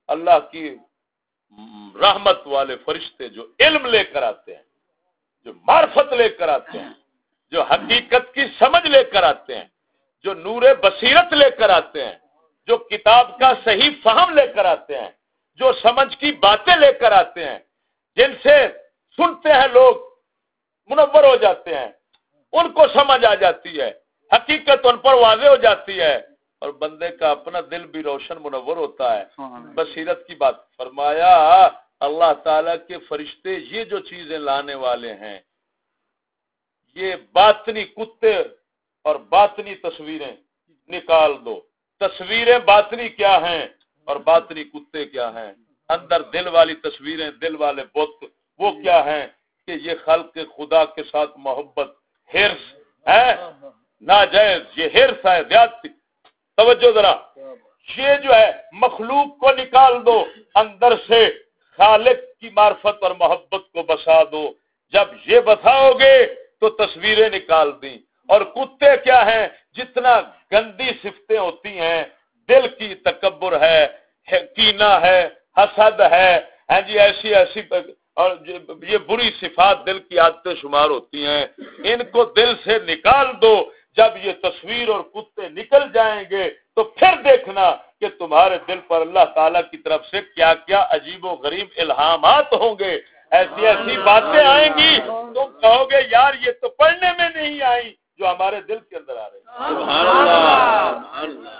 اللہ کی رحمت والے فرشتے جو علم لے کر آتے ہیں، جو معرفت لے کر آتے ہیں، جو حقیقت کی سمجھ لے کر آتے ہیں، جو نور بصیرت لے کر آتے ہیں، جو کتاب کا صحیح فہم لے کر آتے ہیں، جو سمجھ کی باتیں لے کر آتے ہیں، جن سے سنتے ہیں لوگ منور ہو جاتے ہیں، ان کو سمجھ آ جاتی ہے، حقیقت ان پر واضح ہو جاتی ہے، اور بندے کا اپنا دل بھی روشن منور ہوتا ہے۔ بصیرت کی بات فرمایا، اللہ تعالیٰ کے فرشتے یہ جو چیزیں لانے والے ہیں، یہ باطنی کتے اور باطنی تصویریں نکال دو۔ تصویریں باطنی کیا ہیں اور باطنی کتے کیا ہیں؟ اندر دل والی تصویریں، دل والے بت، وہ کیا ہیں کہ یہ خلق خدا کے ساتھ محبت، حرص ہے ناجائز، یہ حرص ہے زیادتی۔ توجہ ذرا، یہ جو ہے مخلوق کو نکال دو، اندر سے خالق کی معرفت اور محبت کو بسا دو۔ جب یہ بساؤ گے تو تصویریں نکال دیں۔ اور کتے کیا ہیں؟ جتنا گندی صفتیں ہوتی ہیں، دل کی تکبر ہے، کینہ ہے، حسد ہے، ہاں جی ایسی ایسی اور یہ بری صفات دل کی عادتیں شمار ہوتی ہیں، ان کو دل سے نکال دو۔ جب یہ تصویر اور کتے نکل جائیں گے تو پھر دیکھنا کہ تمہارے دل پر اللہ تعالیٰ کی طرف سے کیا کیا عجیب و غریب الہامات ہوں گے، ایسی ایسی باتیں آئیں گی تم کہو گے یار یہ تو پڑھنے میں نہیں آئی جو ہمارے دل کے اندر آ رہی ہے۔ سبحان اللہ،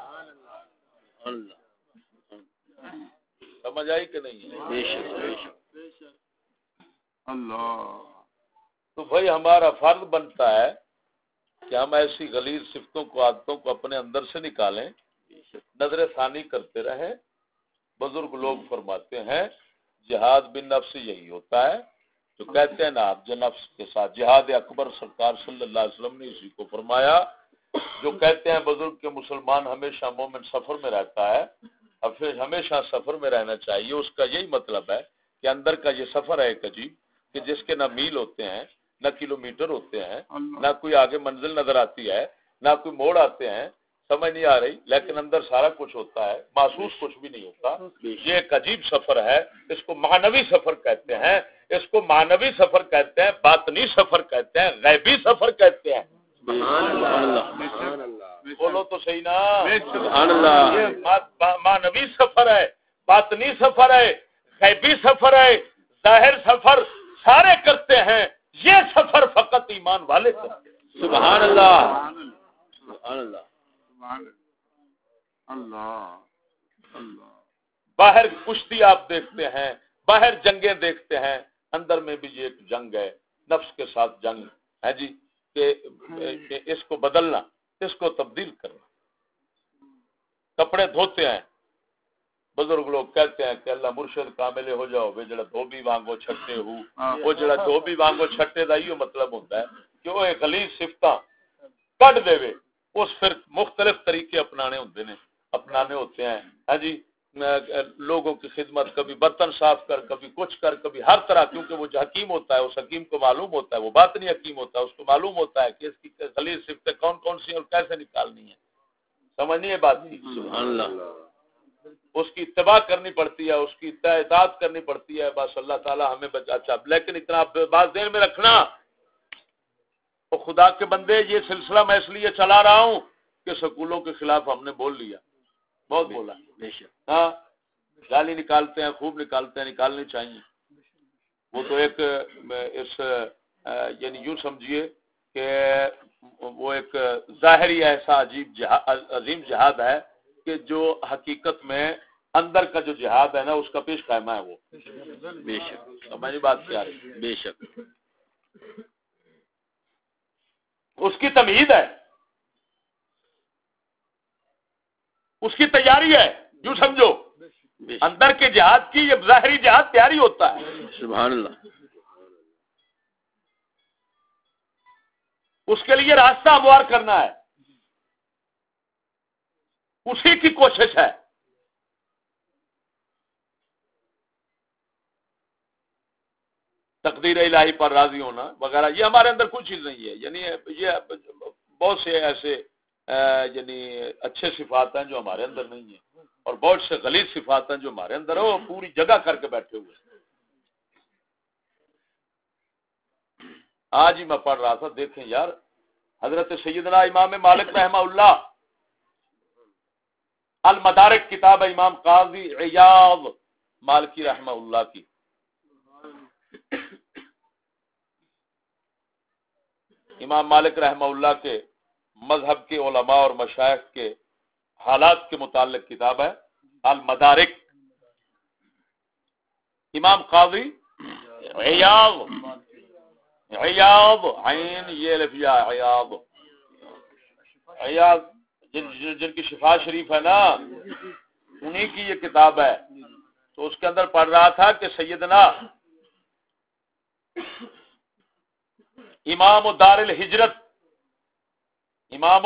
سمجھ آئی کہ نہیں؟ بے شک بے شک اللہ۔ تو بھائی ہمارا فرض بنتا ہے کہ ہم ایسی غلیظ صفتوں کو، عادتوں کو اپنے اندر سے نکالیں، نظر ثانی کرتے رہیں۔ بزرگ لوگ فرماتے ہیں جہاد بن نفس یہی ہوتا ہے جو کہتے ہیں نا آپ، جو نفس کے ساتھ جہاد اکبر سرکار صلی اللہ علیہ وسلم نے اسی کو فرمایا۔ جو کہتے ہیں بزرگ کے مسلمان ہمیشہ مومن سفر میں رہتا ہے، اب پھر ہمیشہ سفر میں رہنا چاہیے، اس کا یہی مطلب ہے کہ اندر کا یہ سفر ہے ایک عجیب، کہ جس کے نہ میل ہوتے ہیں، نہ کلومیٹر ہوتے ہیں، نہ کوئی آگے منزل نظر آتی ہے، نہ کوئی موڑ آتے ہیں، سمجھ نہیں آ رہی، لیکن اندر سارا کچھ ہوتا ہے، محسوس کچھ بھی نہیں ہوتا۔ یہ ایک عجیب سفر ہے، اس کو معنوی سفر کہتے ہیں، اس کو معنوی سفر کہتے ہیں، باطنی سفر کہتے ہیں، غیبی سفر کہتے ہیں۔ بولو تو صحیح نا، سبحان اللہ۔ یہ معنوی سفر ہے، باطنی سفر ہے، غیبی سفر ہے، ظاہر سفر سارے کرتے ہیں، یہ سفر فقط ایمان والے کرتے ہیں۔ سبحان اللہ، سبحان اللہ، اللہ۔ باہر کشتی آپ دیکھتے ہیں، باہر جنگیں دیکھتے ہیں، اندر میں بھی یہ ایک جنگ ہے، نفس کے ساتھ جنگ ہے جی، کہ اس کو بدلنا، اس کو تبدیل کرنا۔ کپڑے دھوتے ہیں، بزرگ لوگ کہتے ہیں کہ اللہ مرشد کاملے ہو جاؤ وے جڑا دھوبی وانگو چھٹے ہو، وہ جڑا دھوبی وانگو چھٹے دا یہ مطلب ہوتا ہے کہ وہ غلیظ صفتاں کٹ دے وے، اس پھر مختلف طریقے اپنانے ہوتے ہیں، ہاں جی، لوگوں کی خدمت، کبھی برتن صاف کر، کبھی کچھ کر، کبھی ہر طرح، کیونکہ وہ جو حکیم ہوتا ہے اس حکیم کو معلوم ہوتا ہے، وہ باطنی حکیم ہوتا ہے، اس کو معلوم ہوتا ہے کہ اس کی غلیظ صفتیں کون کون سی اور کیسے نکالنی ہیں۔ سمجھنی ہے بات کی؟ سبحان اللہ۔ اس کی اتباع کرنی پڑتی ہے، اس کی اطاعت کرنی پڑتی ہے، بس اللہ تعالیٰ ہمیں اچھا۔ لیکن اتنا بات ذہن میں رکھنا، تو خدا کے بندے یہ سلسلہ میں اس لیے چلا رہا ہوں کہ سکولوں کے خلاف ہم نے بول لیا، بہت بولا، ہاں گالی نکالتے ہیں، خوب نکالتے ہیں، نکالنی چاہیے۔ وہ تو ایک اس یعنی یوں سمجھیے کہ وہ ایک ظاہری ایسا عظیم جہاد ہے کہ جو حقیقت میں اندر کا جو جہاد ہے نا اس کا پیش خیمہ ہے، وہ بے شک ہماری بات کیا ہے، بے شک اس کی تمہید ہے، اس کی تیاری ہے، جو سمجھو اندر کے جہاد کی یہ ظاہری جہاد تیاری ہوتا ہے۔ سبحان اللہ۔ اس کے لیے راستہ ہموار کرنا ہے، اسی کی کوشش ہے۔ تقدیر الہی پر راضی ہونا وغیرہ، یہ ہمارے اندر کوئی چیز نہیں ہے، یعنی یہ بہت سے ایسے یعنی اچھے صفات ہیں جو ہمارے اندر نہیں ہیں، اور بہت سے غلیظ صفات ہیں جو ہمارے اندر ہو پوری جگہ کر کے بیٹھے ہوئے. آج ہی میں پڑھ رہا تھا, دیکھیں یار, حضرت سیدنا امام مالک رحمہ اللہ, المدارک کتاب امام قاضی عیاض مالکی رحمہ اللہ کی, امام مالک رحمہ اللہ کے مذہب کے علماء اور مشائخ کے حالات کے متعلق کتاب ہے المدارک. امام قاضی عیاض, عیاض عین یہ لفظ عیاض, عیاض جن کی شفا شریف ہے نا, انہی کی یہ کتاب ہے. تو اس کے اندر پڑھ رہا تھا کہ سیدنا امام دار الہجرت, امام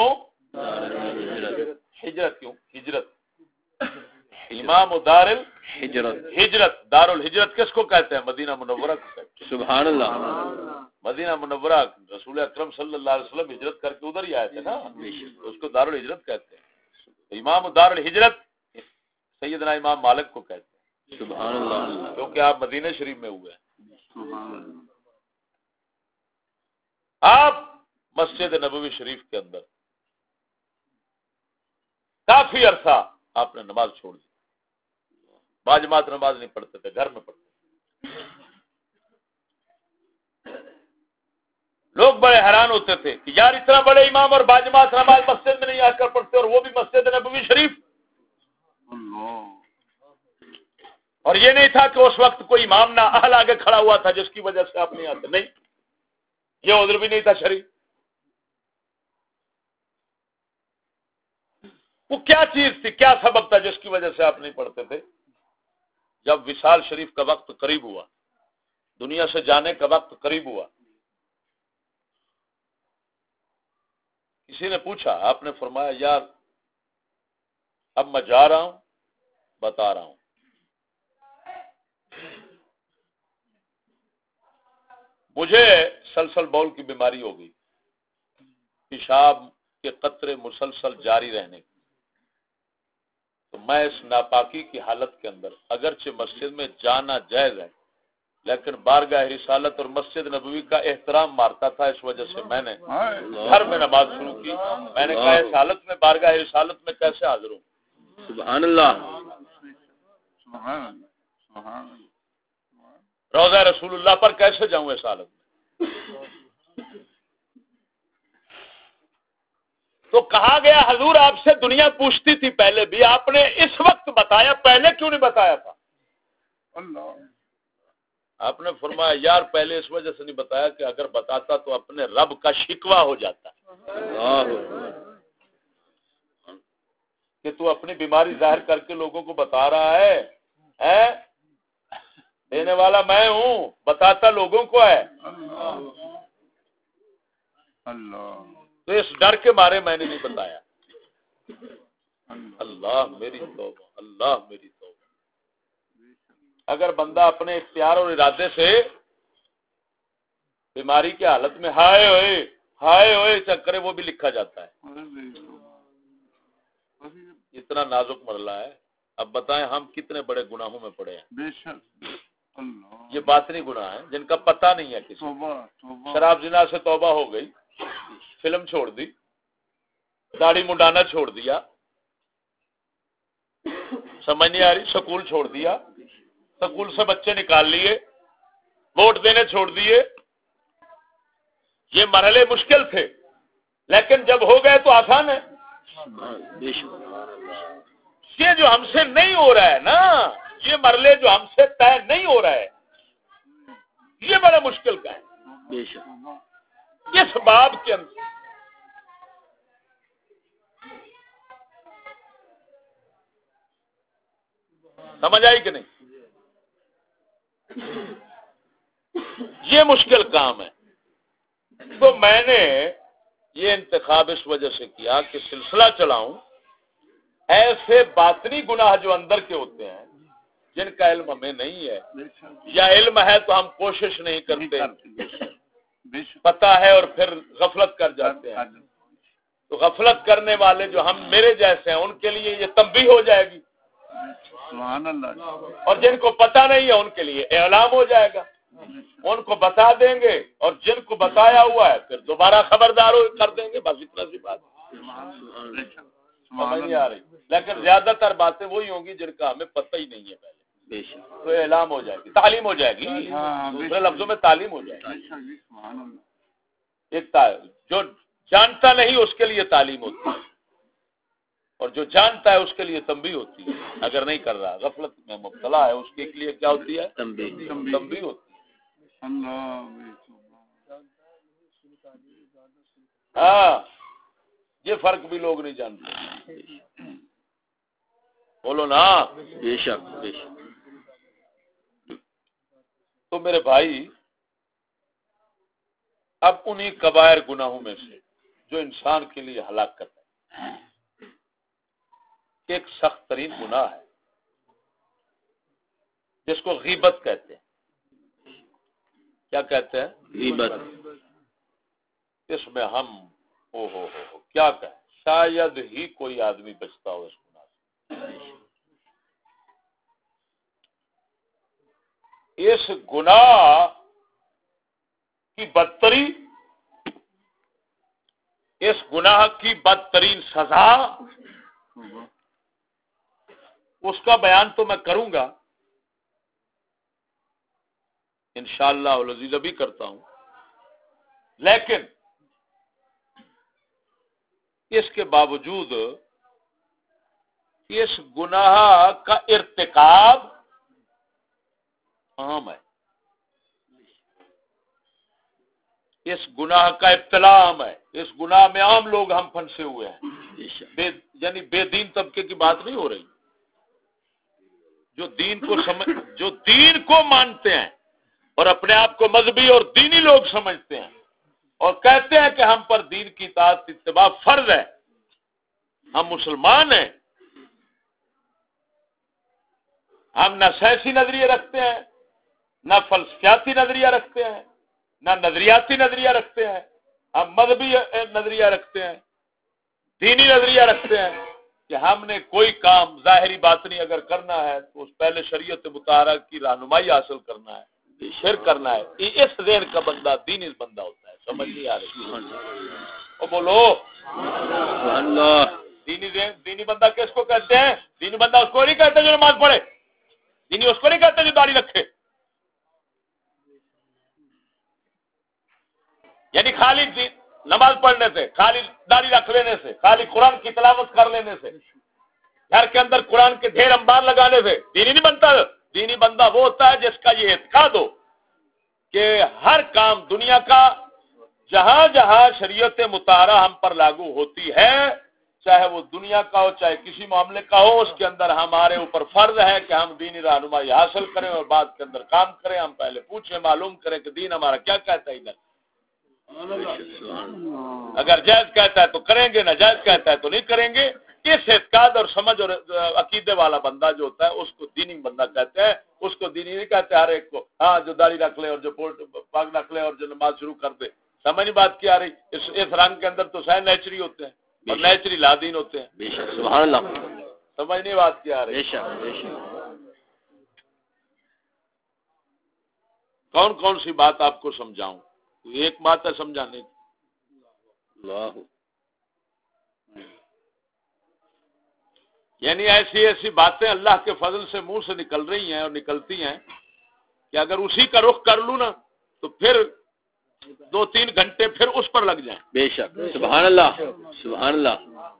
ہجرت کیوں ہجرت, امام دار الہجرت, دار الہجرت کس کو کہتے ہیں؟ مدینہ منورہ کو کہتے ہیں. سبحان اللہ. مدینہ منورہ رسول اکرم صلی اللہ علیہ وسلم ہجرت کر کے ادھر ہی آئے تھے نا, اس کو دار الہجرت کہتے ہیں. امام دار الہجرت سیدنا امام مالک کو کہتے ہیں. سبحان اللہ. کیونکہ آپ مدینہ شریف میں ہوئے ہیں. آپ مسجد نبوی شریف کے اندر کافی عرصہ آپ نے نماز چھوڑ دی, باجماعت نماز نہیں پڑھتے تھے, گھر میں پڑھتے تھے. لوگ بڑے حیران ہوتے تھے کہ یار اتنا بڑے امام اور باجماعت نماز مسجد میں نہیں آ کر پڑھتے, اور وہ بھی مسجد نبوی شریف. اور یہ نہیں تھا کہ اس وقت کوئی امام نہ اہل آگے کھڑا ہوا تھا جس کی وجہ سے آپ نہیں آتے, نہیں, یہ عذر بھی نہیں تھا شرعی. وہ کیا چیز تھی, کیا سبب تھا جس کی وجہ سے آپ نہیں پڑھتے تھے؟ جب وصال شریف کا وقت قریب ہوا, دنیا سے جانے کا وقت قریب ہوا, کسی نے پوچھا, آپ نے فرمایا یار اب میں جا رہا ہوں, بتا رہا ہوں, مجھے سلسل بول کی بیماری ہو گئی, پیشاب کے قطرے مسلسل جاری رہنے کی. تو میں اس ناپاکی کی حالت کے اندر اگرچہ مسجد میں جانا جائز ہے, لیکن بارگاہ رسالت اور مسجد نبوی کا احترام مارتا تھا. اس وجہ سے میں نے گھر میں نماز شروع کی. میں نے کہا اس حالت میں بارگاہ رسالت میں کیسے حاضر ہوں؟ سبحان اللہ. روضہ رسول اللہ پر کیسے جاؤں اس حالت میں؟ تو کہا گیا حضور آپ سے دنیا پوچھتی تھی پہلے بھی, آپ نے اس وقت بتایا, پہلے کیوں نہیں بتایا تھا؟ آپ نے فرمایا یار پہلے اس وجہ سے نہیں بتایا کہ اگر بتاتا تو اپنے رب کا شکوہ ہو جاتا کہ تو اپنی بیماری ظاہر کر کے لوگوں کو بتا رہا ہے, دینے والا میں ہوں, بتاتا لوگوں کو ہے. تو اس ڈر کے مارے میں نے نہیں بتایا. اللہ میری توبہ, اللہ میری توبہ. اگر بندہ اپنے اختیار اور ارادے سے بیماری کی حالت میں ہائے ہوئے چکرے, وہ بھی لکھا جاتا ہے. اتنا نازک مرلہ ہے. اب بتائیں ہم کتنے بڑے گناہوں میں پڑے ہیں. یہ باطنی گناہ ہیں جن کا پتہ نہیں ہے کسی. شراب زنا سے توبہ ہو گئی, فلم چھوڑ دی, داڑھی منڈانا چھوڑ دیا, سمجھ نہیں آ رہی, سکول چھوڑ دیا, سکول سے بچے نکال لیے, ووٹ دینے چھوڑ دیے. یہ مرحلے مشکل تھے, لیکن جب ہو گئے تو آسان ہے. یہ جو ہم سے نہیں ہو رہا ہے نا, یہ مرحلے جو ہم سے طے نہیں ہو رہا ہے, یہ بڑا مشکل کا ہے. اس باب کے اندر سمجھ آئی کہ نہیں؟ یہ مشکل کام ہے. تو میں نے یہ انتخاب اس وجہ سے کیا کہ سلسلہ چلاؤں ایسے باطنی گناہ جو اندر کے ہوتے ہیں, جن کا علم ہمیں نہیں ہے, یا علم ہے تو ہم کوشش نہیں کرتے, پتہ ہے اور پھر غفلت کر جاتے ہیں. تو غفلت کرنے والے جو ہم میرے جیسے ہیں ان کے لیے یہ تنبیہ ہو جائے گی سبحان اللہ. اور جن کو پتہ نہیں ہے ان کے لیے اعلام ہو جائے گا، ان کو بتا دیں گے، اور جن کو بتایا ہوا ہے پھر دوبارہ خبردار کر دیں گے. بس اتنا سی بات سمجھ نہیں آ رہی. لیکن زیادہ تر باتیں وہی ہوں گی جن کا ہمیں پتہ ہی نہیں ہے پہلے، تو اعلام ہو جائے گی، تعلیم ہو جائے گی. دوسرے لفظوں میں تعلیم ہو جائے گی. ایک جو جانتا نہیں اس کے لیے تعلیم ہوتی ہے، اور جو جانتا ہے اس کے لیے تنبیہ ہوتی ہے. اگر نہیں کر رہا، غفلت میں مبتلا ہے، اس کے لیے کیا ہوتی ہے؟ تنبیہ ہوتی ہے. ہاں، یہ فرق بھی لوگ نہیں جانتے. بولو نا. بے شک بے شک. تو میرے بھائی، اب انہی کبائر گناہوں میں سے جو انسان کے لیے ہلاکت ہے، ایک سخت ترین گناہ ہے جس کو غیبت کہتے ہیں. کیا کہتے ہیں؟ غیبت. اس میں ہم ہو کیا کہیں، شاید ہی کوئی آدمی بچتا ہو اس گناہ سے. اس گناہ کی بدترین، اس گناہ کی بدترین سزا، اس کا بیان تو میں کروں گا انشاءاللہ العزیز، ابھی کرتا ہوں. لیکن اس کے باوجود اس گناہ کا ارتکاب عام ہے، اس گناہ کا ابتلا عام ہے. اس گناہ میں عام لوگ ہم پھنسے ہوئے ہیں. یعنی بے دین طبقے کی بات نہیں ہو رہی. جو دین کو مانتے ہیں اور اپنے آپ کو مذہبی اور دینی لوگ سمجھتے ہیں اور کہتے ہیں کہ ہم پر دین کی اطاعت اتباع فرض ہے، ہم مسلمان ہیں، ہم نہ سیاسی نظریے رکھتے ہیں، نہ فلسفیاتی نظریہ رکھتے ہیں، نہ نظریاتی نظریہ رکھتے ہیں، ہم مذہبی نظریہ رکھتے ہیں، دینی نظریہ رکھتے ہیں کہ ہم نے کوئی کام ظاہری باطنی اگر کرنا ہے تو اس پہلے شریعت مطہرہ کی رہنمائی حاصل کرنا ہے، پھر کرنا ہے. اس ذہن کا بندہ دینی بندہ ہوتا ہے. سمجھ نہیں آ رہی؟ او بولو اللہ. دینی بندہ کس کو کہتے ہیں؟ دینی بندہ اس کو نہیں کہتے جو نماز پڑھے، دینی اس کو نہیں کہتے جو داڑھی رکھے. یعنی خالی نماز پڑھنے سے، خالی داڑھی رکھ لینے سے، خالی قرآن کی تلاوت کر لینے سے، گھر کے اندر قرآن کے ڈھیر انبار لگانے سے دینی نہیں بنتا. دینی بندہ وہ ہوتا ہے جس کا یہ اعتقاد ہو کہ ہر کام دنیا کا جہاں جہاں شریعت مطہرہ ہم پر لاگو ہوتی ہے، چاہے وہ دنیا کا ہو چاہے کسی معاملے کا ہو، اس کے اندر ہمارے اوپر فرض ہے کہ ہم دینی رہنمائی حاصل کریں اور بعد کے اندر کام کریں. ہم پہلے پوچھیں، معلوم کریں کہ دین ہمارا کیا کہتا ہے. ادھر اگر جائز کہتا ہے تو کریں گے، ناجائز کہتا ہے تو نہیں کریں گے. اس اعتقاد اور سمجھ اور عقیدے والا بندہ جو ہوتا ہے اس کو دینی بندہ کہتے ہیں. اس کو دینی نہیں کہتے ہر ایک کو، ہاں جو داڑھی رکھ لے اور جو پاگ رکھ لے اور جو نماز شروع کر دے. سمجھ نہیں بات کیا آ رہی؟ اس رنگ کے اندر تو سارے نیچری ہوتے ہیں اور نیچری لادین ہوتے ہیں. سبحان اللہ. سمجھ نہیں بات کیا آ رہی؟ کون کون سی بات آپ کو سمجھاؤں؟ ایک بات ہے سمجھانے کی. یعنی ایسی ایسی باتیں اللہ کے فضل سے منہ سے نکل رہی ہیں اور نکلتی ہیں کہ اگر اسی کا رخ کر لوں نا تو پھر 2-3 گھنٹے پھر اس پر لگ جائیں. بے شک. سبحان اللہ سبحان اللہ.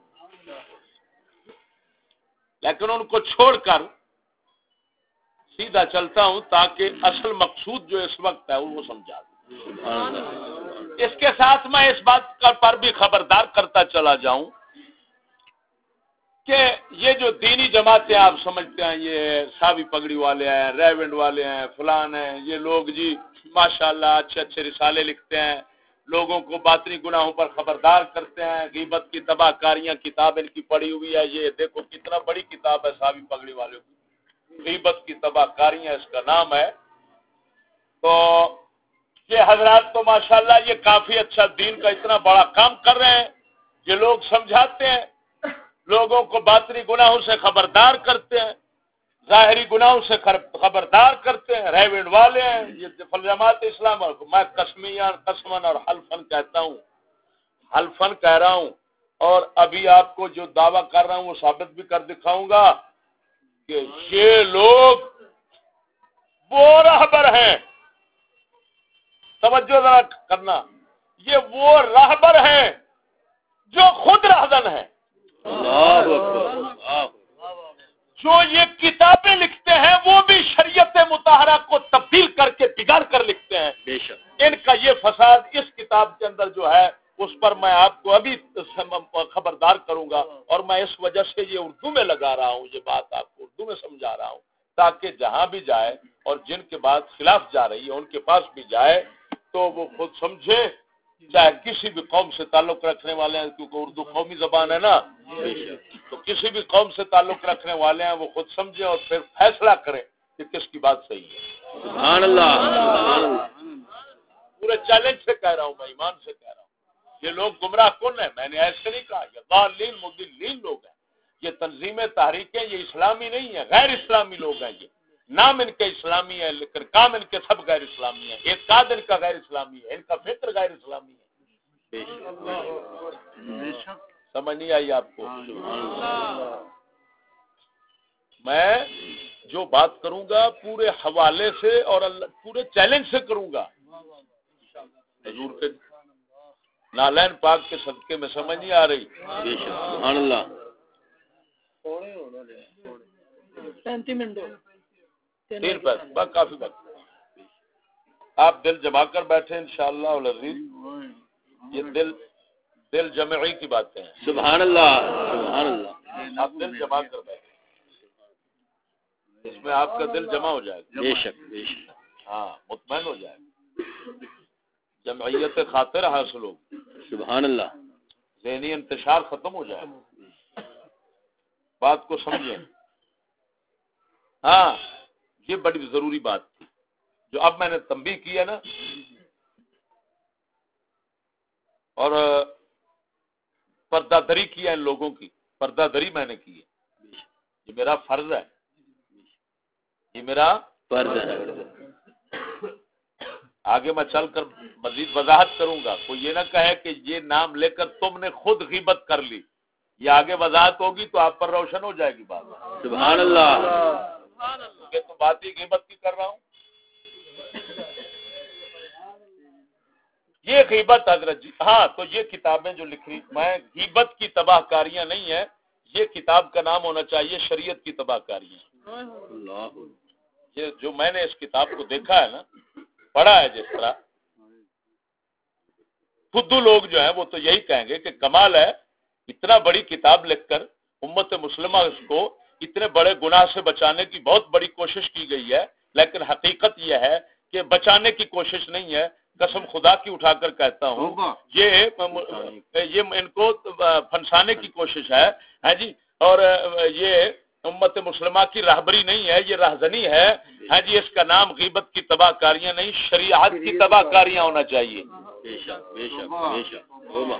لیکن ان کو چھوڑ کر سیدھا چلتا ہوں تاکہ اصل مقصود جو اس وقت ہے وہ سمجھا دوں. اس کے ساتھ میں اس بات پر بھی خبردار کرتا چلا جاؤں کہ یہ جو دینی جماعتیں آپ سمجھتے ہیں، یہ ساوی پگڑی والے ہیں، ریونڈ والے ہیں، فلان ہیں، یہ لوگ جی ماشاءاللہ اچھے اچھے رسالے لکھتے ہیں، لوگوں کو باطنی گناہوں پر خبردار کرتے ہیں، غیبت کی تباہ کاریاں کتاب ان کی پڑھی ہوئی ہے. یہ دیکھو کتنا بڑی کتاب ہے ساوی پگڑی والوں کی، غیبت کی تباہ کاریاں اس کا نام ہے. تو یہ حضرات تو ماشاءاللہ یہ کافی اچھا دین کا اتنا بڑا کام کر رہے ہیں. یہ لوگ سمجھاتے ہیں، لوگوں کو باطنی گناہوں سے خبردار کرتے ہیں، ظاہری گناہوں سے خبردار کرتے ہیں، ریوڈ والے ہیں، یہ جماعت اسلام۔ میں قسمن اور حلفن کہتا ہوں، حلفن کہہ رہا ہوں، اور ابھی آپ کو جو دعویٰ کر رہا ہوں وہ ثابت بھی کر دکھاؤں گا کہ یہ لوگ وہ راہبر ہیں، توجہ ذرا کرنا، یہ وہ راہبر ہیں جو خود راہزن ہیں، اللہ اکبر، جو یہ کتابیں لکھتے ہیں وہ بھی شریعت مطہرہ کو تبدیل کر کے بگاڑ کر لکھتے ہیں۔ بے شک ان کا یہ فساد اس کتاب کے اندر جو ہے اس پر میں آپ کو ابھی خبردار کروں گا، اور میں اس وجہ سے یہ اردو میں لگا رہا ہوں، یہ بات آپ کو اردو میں سمجھا رہا ہوں تاکہ جہاں بھی جائے اور جن کے بات خلاف جا رہی ہے ان کے پاس بھی جائے تو وہ خود سمجھے، چاہے کسی بھی قوم سے تعلق رکھنے والے ہیں، کیونکہ اردو قومی زبان ہے نا، تو کسی بھی قوم سے تعلق رکھنے والے ہیں وہ خود سمجھیں اور پھر فیصلہ کریں کہ کس کی بات صحیح ہے۔ سبحان اللہ، سبحان اللہ، پورے چیلنج سے کہہ رہا ہوں، میں ایمان سے کہہ رہا ہوں، یہ لوگ گمراہ کن ہیں، میں نے ایسے نہیں کہا، یہ ضالین مضلین لوگ ہیں، یہ تنظیمیں تحریکیں یہ اسلامی نہیں ہیں، غیر اسلامی لوگ ہیں، یہ نام ان کے اسلامی ہے لیکن کام ان کے سب غیر اسلامی ہیں، اعتقاد ان کا غیر اسلامی ہے، ان کا فکر غیر اسلامی ہے۔ سمجھ نہیں آئی آپ کو؟ میں جو بات کروں گا پورے حوالے سے اور پورے چیلنج سے کروں گا، حضور کے نالین پاک کے صدقے میں سمجھ نہیں آ رہی؟ سبحان اللہ، 35 منٹ 3 پہ بس کافی وقت، آپ دل جما کر بیٹھے انشاءاللہ العزیز، یہ دل جمعی کی باتیں ہیں، سبحان اللہ، سبحان اللہ، آپ دل جما کر بیٹھے، اس میں آپ کا دل جمع ہو جائے گا، بے شک بے شک، ہاں مطمئن ہو جائے گا، جمعیت خاطر حاصل ہوگی، سبحان اللہ، ذہنی انتشار ختم ہو جائے گا، بات کو سمجھیں۔ ہاں یہ بڑی ضروری بات تھی جو اب میں نے تنبیہ کی ہے نا، اور پردہ دری کی ہے ان لوگوں کی، پردہ دری میں نے کی ہے، یہ میرا فرض ہے، یہ میرا فرض ہے، آگے میں چل کر مزید وضاحت کروں گا، کوئی یہ نہ کہے کہ یہ نام لے کر تم نے خود غیبت کر لی، یہ آگے وضاحت ہوگی تو آپ پر روشن ہو جائے گی بات۔ سبحان اللہ، یہ تو بات ہی غیبت کی کر رہا ہوں، یہ غیبت حضرت جی، ہاں تو یہ کتابیں جو لکھ رہی میں، غیبت کی تباہ کاریاں نہیں ہیں، یہ کتاب کا نام ہونا چاہیے شریعت کی تباہ کاریاں۔ یہ جو میں نے اس کتاب کو دیکھا ہے نا، پڑھا ہے جس طرح، فدو لوگ جو ہیں وہ تو یہی کہیں گے کہ کمال ہے، اتنا بڑی کتاب لکھ کر امت مسلمہ اس کو اتنے بڑے گناہ سے بچانے کی بہت بڑی کوشش کی گئی ہے، لیکن حقیقت یہ ہے کہ بچانے کی کوشش نہیں ہے، قسم خدا کی اٹھا کر کہتا ہوں، یہ ان کو پھنسانے کی کوشش ہے، ہاں جی، اور یہ امت مسلمہ کی راہبری نہیں ہے، یہ راہزنی ہے، ہاں جی، اس کا نام غیبت کی تباہ کاریاں نہیں، شریعت کی تباہ کاریاں ہونا چاہیے۔ بے شک بے شک بے شک، توبہ،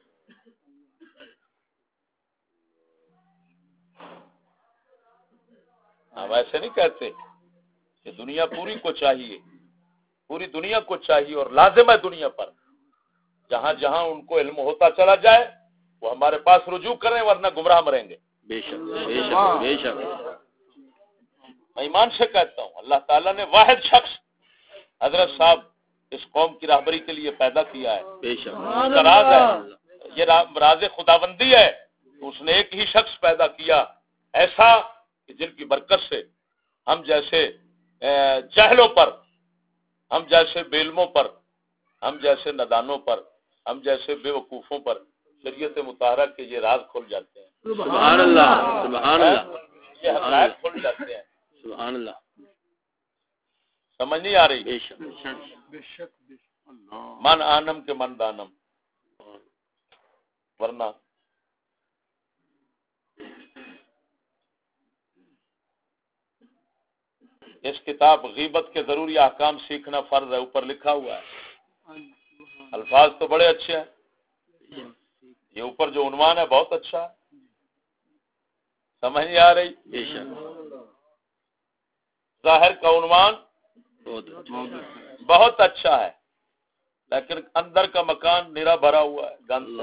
ویسے نہیں کہتے کہ دنیا پوری کو چاہیے، پوری دنیا کو چاہیے اور لازم ہے دنیا پر، جہاں جہاں ان کو علم ہوتا چلا جائے وہ ہمارے پاس رجوع کریں ورنہ گمراہ مریں گے۔ بے شک بے شک بے شک، میں ایمان سے کہتا ہوں اللہ تعالیٰ نے واحد شخص حضرت صاحب اس قوم کی راہبری کے لیے پیدا کیا ہے، بے شک، اس کا راز ہے، یہ راز خداوندی ہے، اس نے ایک ہی شخص پیدا کیا ایسا کہ جن کی برکت سے ہم جیسے جہلوں پر، ہم جیسے بے علموں پر، ہم جیسے نادانوں پر، ہم جیسے بے وقوفوں پر شریعت مطہرہ کے یہ راز کھل جاتے ہیں، سبحان اللہ، سبحان اللہ، یہ حقائق کھل جاتے ہیں۔ سبحان اللہ، سمجھ نہیں آ رہی؟ بے شک، بے شک من آنم کے من دانم، ورنہ اس کتاب غیبت کے ضروری احکام سیکھنا فرض ہے، اوپر لکھا ہوا ہے، الفاظ تو بڑے اچھے ہیں، یہ اوپر جو عنوان ہے بہت اچھا ہے، سمجھ نہیں آ رہی؟ بے شک، ظاہر کا عنوان بہت اچھا ہے، لیکن اندر کا مکان نیرا بھرا ہوا ہے، گند،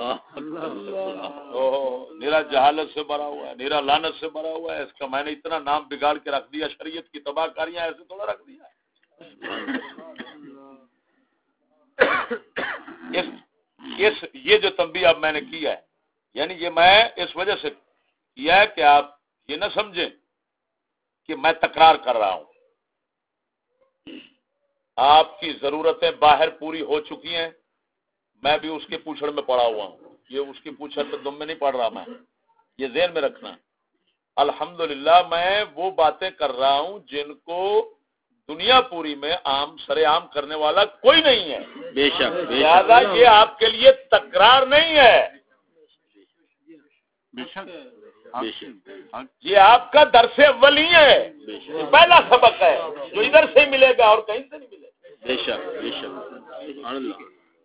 نیرا جہالت سے بھرا ہوا ہے، نیرا لعنت سے بھرا ہوا ہے. اس کا میں نے اتنا نام بگاڑ کے رکھ دیا، شریعت کی تباہ کاریاں ایسے تھوڑا رکھ دیا. یہ جو تنبیہ اب میں نے کیا ہے، یعنی یہ میں اس وجہ سے کیا ہے کہ آپ یہ نہ سمجھیں کہ میں تکرار کر رہا ہوں. آپ کی ضرورتیں باہر پوری ہو چکی ہیں، میں بھی اس کے پوچھڑ میں پڑا ہوا ہوں. یہ اس کی پوچھڑ میں دم میں نہیں پڑ رہا، میں یہ ذہن میں رکھنا. الحمدللہ میں وہ باتیں کر رہا ہوں جن کو دنیا پوری میں عام سر عام کرنے والا کوئی نہیں ہے. بے شک لہذا یہ آپ کے لیے تکرار نہیں ہے، یہ آپ کا درس اول ہی ہے، پہلا سبق ہے جو ادھر سے ملے گا اور کہیں سے نہیں ملے گا. بے شک بے شک سبحان اللہ.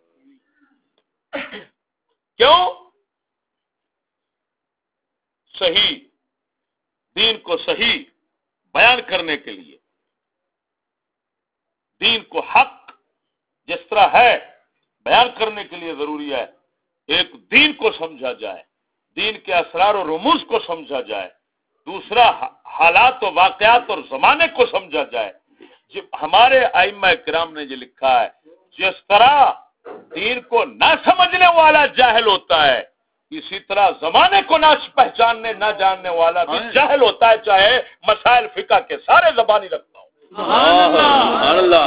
کیوں؟ صحیح دین کو صحیح بیان کرنے کے لیے، دین کو حق جس طرح ہے بیان کرنے کے لیے ضروری ہے ایک دین کو سمجھا جائے، دین کے اسرار و رموز کو سمجھا جائے، دوسرا حالات و واقعات اور زمانے کو سمجھا جائے. جب ہمارے ائمہ کرام نے یہ لکھا ہے، جس طرح دین کو نہ سمجھنے والا جاہل ہوتا ہے، اسی طرح زمانے کو نہ پہچاننے نہ جاننے والا بھی جاہل ہوتا ہے، چاہے مسائل فقہ کے سارے زبانی رکھتا ہو. سبحان اللہ